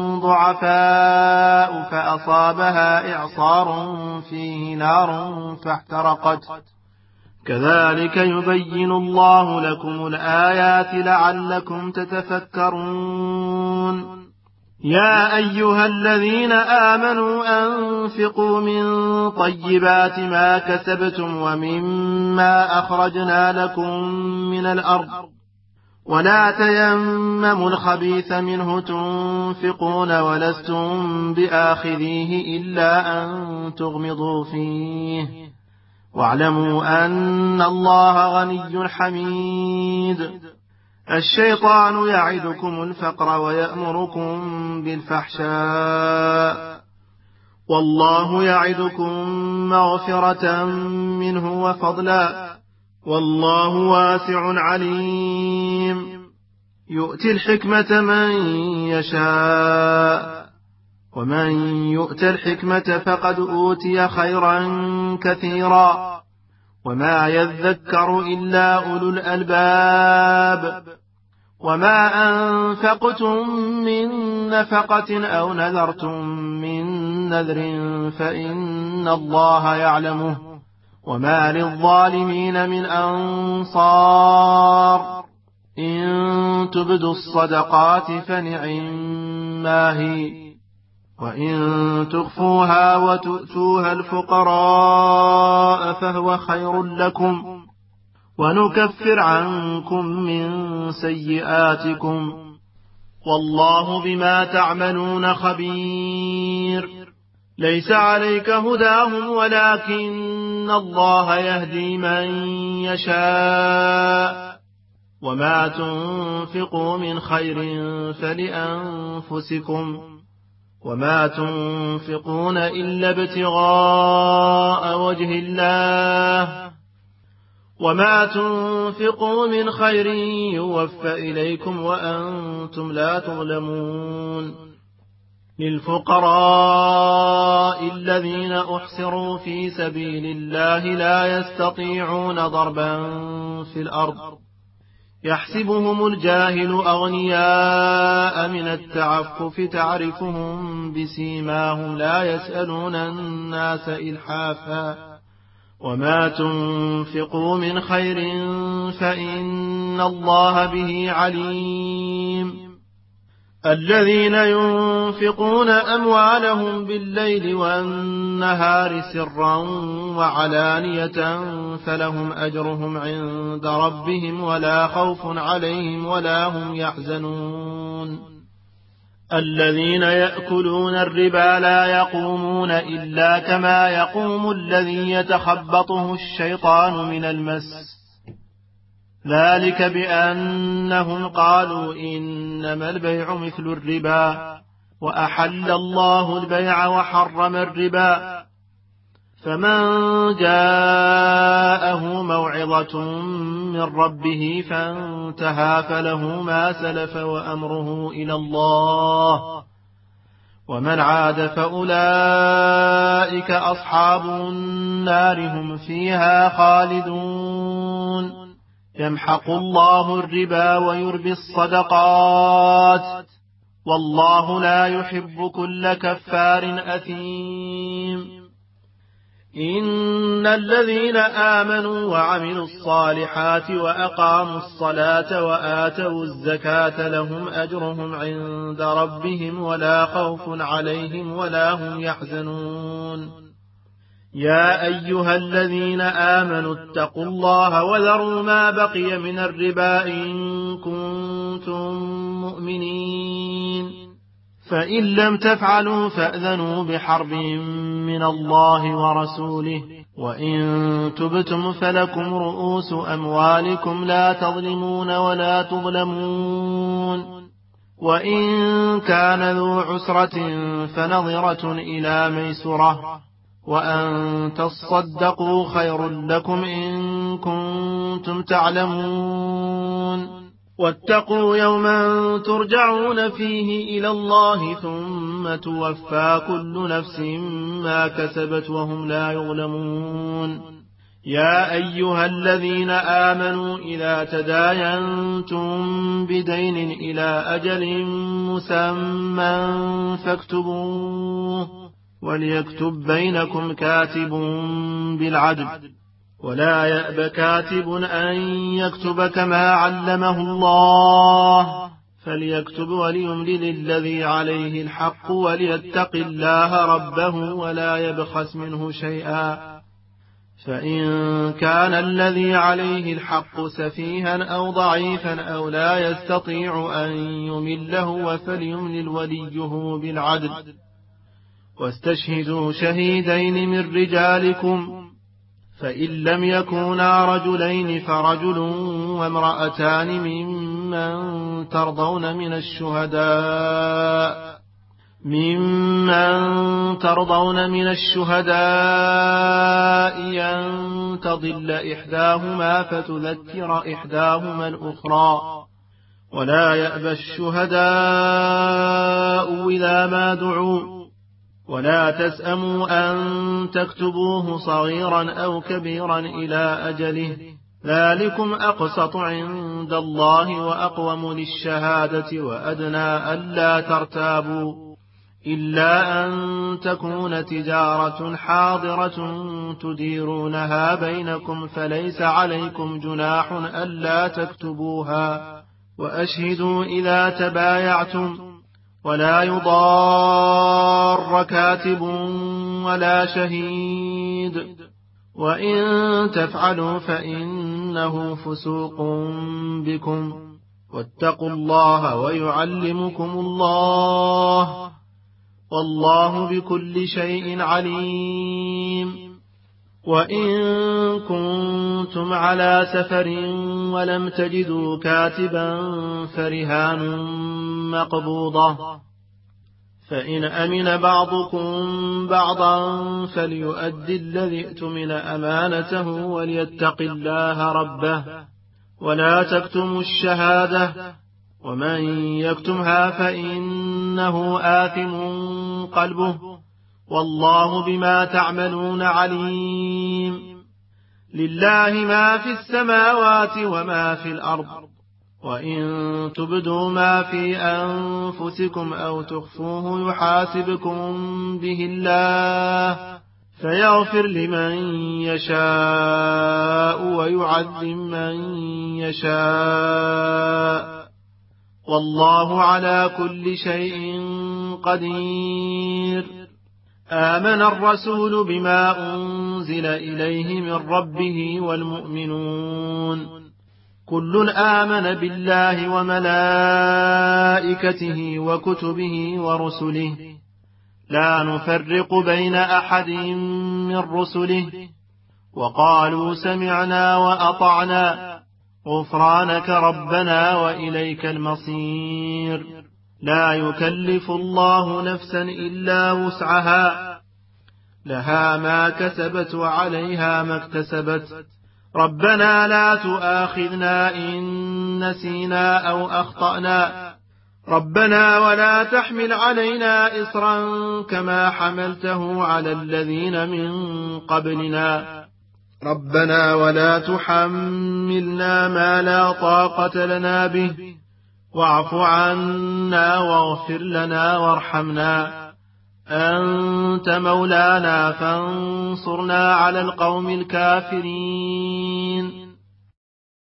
ضعفاء فأصابها إعصار فيه نار فاحترقت كذلك يبين الله لكم الآيات لعلكم تتفكرون. يا أيها الذين آمنوا أنفقوا من طيبات ما كسبتم ومما أخرجنا لكم من الأرض ولا تيمموا الخبيث منه تنفقون ولستم بآخذيه إلا أن تغمضوا فيه واعلموا أن الله غني حميد. الشيطان يعدكم الفقر ويأمركم بالفحشاء والله يعدكم مغفرة منه وفضلا والله واسع عليم يؤتي الحكمة من يشاء ومن يؤت الحكمة فقد أوتي خيرا كثيرا وما يذكر إلا أولو الألباب وما أنفقتم من نفقة أو نذرتم من نذر فإن الله يعلمه وما للظالمين من أنصار إن تبدوا الصدقات فنعما هي وإن تخفوها وتؤتوها الفقراء فهو خير لكم ونكفر عنكم من سيئاتكم والله بما تعملون خبير ليس عليك هداهم ولكن الله يهدي من يشاء وما تنفقوا من خير فلأنفسكم وما تنفقون إلا ابتغاء وجه الله وما تنفقوا من خير يوفى إليكم وأنتم لا تظلمون للفقراء الذين أحصروا في سبيل الله لا يستطيعون ضربا في الأرض يحسبهم الجاهل أغنياء من التعفف تعرفهم بسيماهم لا يسألون الناس إلحافا وما تنفقوا من خير فإن الله به عليم الذين ينفقون أموالهم بالليل والنهار سرا وعلانية فلهم أجرهم عند ربهم ولا خوف عليهم ولا هم يحزنون الذين يأكلون الربا لا يقومون إلا كما يقوم الذي يتخبطه الشيطان من المس ذلك بأنهم قالوا إنما البيع مثل الربا وأحل الله البيع وحرم الربا فمن جاءه موعظة من ربه فانتهى فله ما سلف وأمره إلى الله ومن عاد فأولئك أصحاب النار هم فيها خالدون يمحق الله الربا ويربي الصدقات والله لا يحب كل كفار أثيم إن الذين آمنوا وعملوا الصالحات وأقاموا الصلاة وآتوا الزكاة لهم أجرهم عند ربهم ولا خوف عليهم ولا هم يحزنون يا أيها الذين آمنوا اتقوا الله وذروا ما بقي من الربا إن كنتم مؤمنين فإن لم تفعلوا فأذنوا بحرب من الله ورسوله وإن تبتم فلكم رؤوس أموالكم لا تظلمون ولا تظلمون وإن كان ذو عسرة فنظرة إلى ميسرة وأن تصدقوا خير لكم إن كنتم تعلمون واتقوا يوما ترجعون فيه إلى الله ثم توفى كل نفس ما كسبت وهم لا يظلمون يا أيها الذين آمنوا إذا تداينتم بدين إلى أجل مسمى فاكتبوه وليكتب بينكم كاتب بالعدل ولا يأب كاتب أن يكتب كما علمه الله فليكتب وليملل الذي عليه الحق وليتق الله ربه ولا يبخس منه شيئا فإن كان الذي عليه الحق سفيها أو ضعيفا أو لا يستطيع أن يمله فليملل وليه بالعدل واستشهدوا شهيدين من رجالكم فإن لم يكونا رجلين فرجل وامرأتان ممن ترضون من الشهداء ممن ترضون من الشهداء أن تضل إحداهما فتذكر إحداهما الأخرى ولا يأبى الشهداء إذا ما دعوا ولا تسأموا أن تكتبوه صغيرا أو كبيرا إلى أجله ذلكم أقسط عند الله وأقوم للشهادة وأدنى ألا ترتابوا إلا أن تكون تجارة حاضرة تديرونها بينكم فليس عليكم جناح ألا تكتبوها وأشهدوا إذا تبايعتم ولا يضار كاتب ولا شهيد وإن تفعلوا فإنه فسوق بكم واتقوا الله ويعلمكم الله والله بكل شيء عليم. وإن كنتم على سفر ولم تجدوا كاتبا فرهان مقبوضة فإن أمن بعضكم بعضا فليؤدي الذي ائتمن أمانته وليتق الله ربه ولا تكتموا الشهادة ومن يكتمها فإنه آثم قلبه والله بما تعملون عليم. لله ما في السماوات وما في الأرض وإن تبدوا ما في أنفسكم أو تخفوه يحاسبكم به الله فيغفر لمن يشاء ويعذب من يشاء والله على كل شيء قدير. آمن الرسول بما أنزل إليه من ربه والمؤمنون كل آمن بالله وملائكته وكتبه ورسله لا نفرق بين أحد من رسله وقالوا سمعنا وأطعنا غفرانك ربنا وإليك المصير. لا يكلف الله نفسا إلا وسعها لها ما كسبت وعليها ما اكتسبت ربنا لا تؤاخذنا إن نسينا أو أخطأنا ربنا ولا تحمل علينا إصرا كما حملته على الذين من قبلنا ربنا ولا تحملنا ما لا طاقة لنا به واعف عنا واغفر لنا وارحمنا أنت مولانا فانصرنا على القوم الكافرين.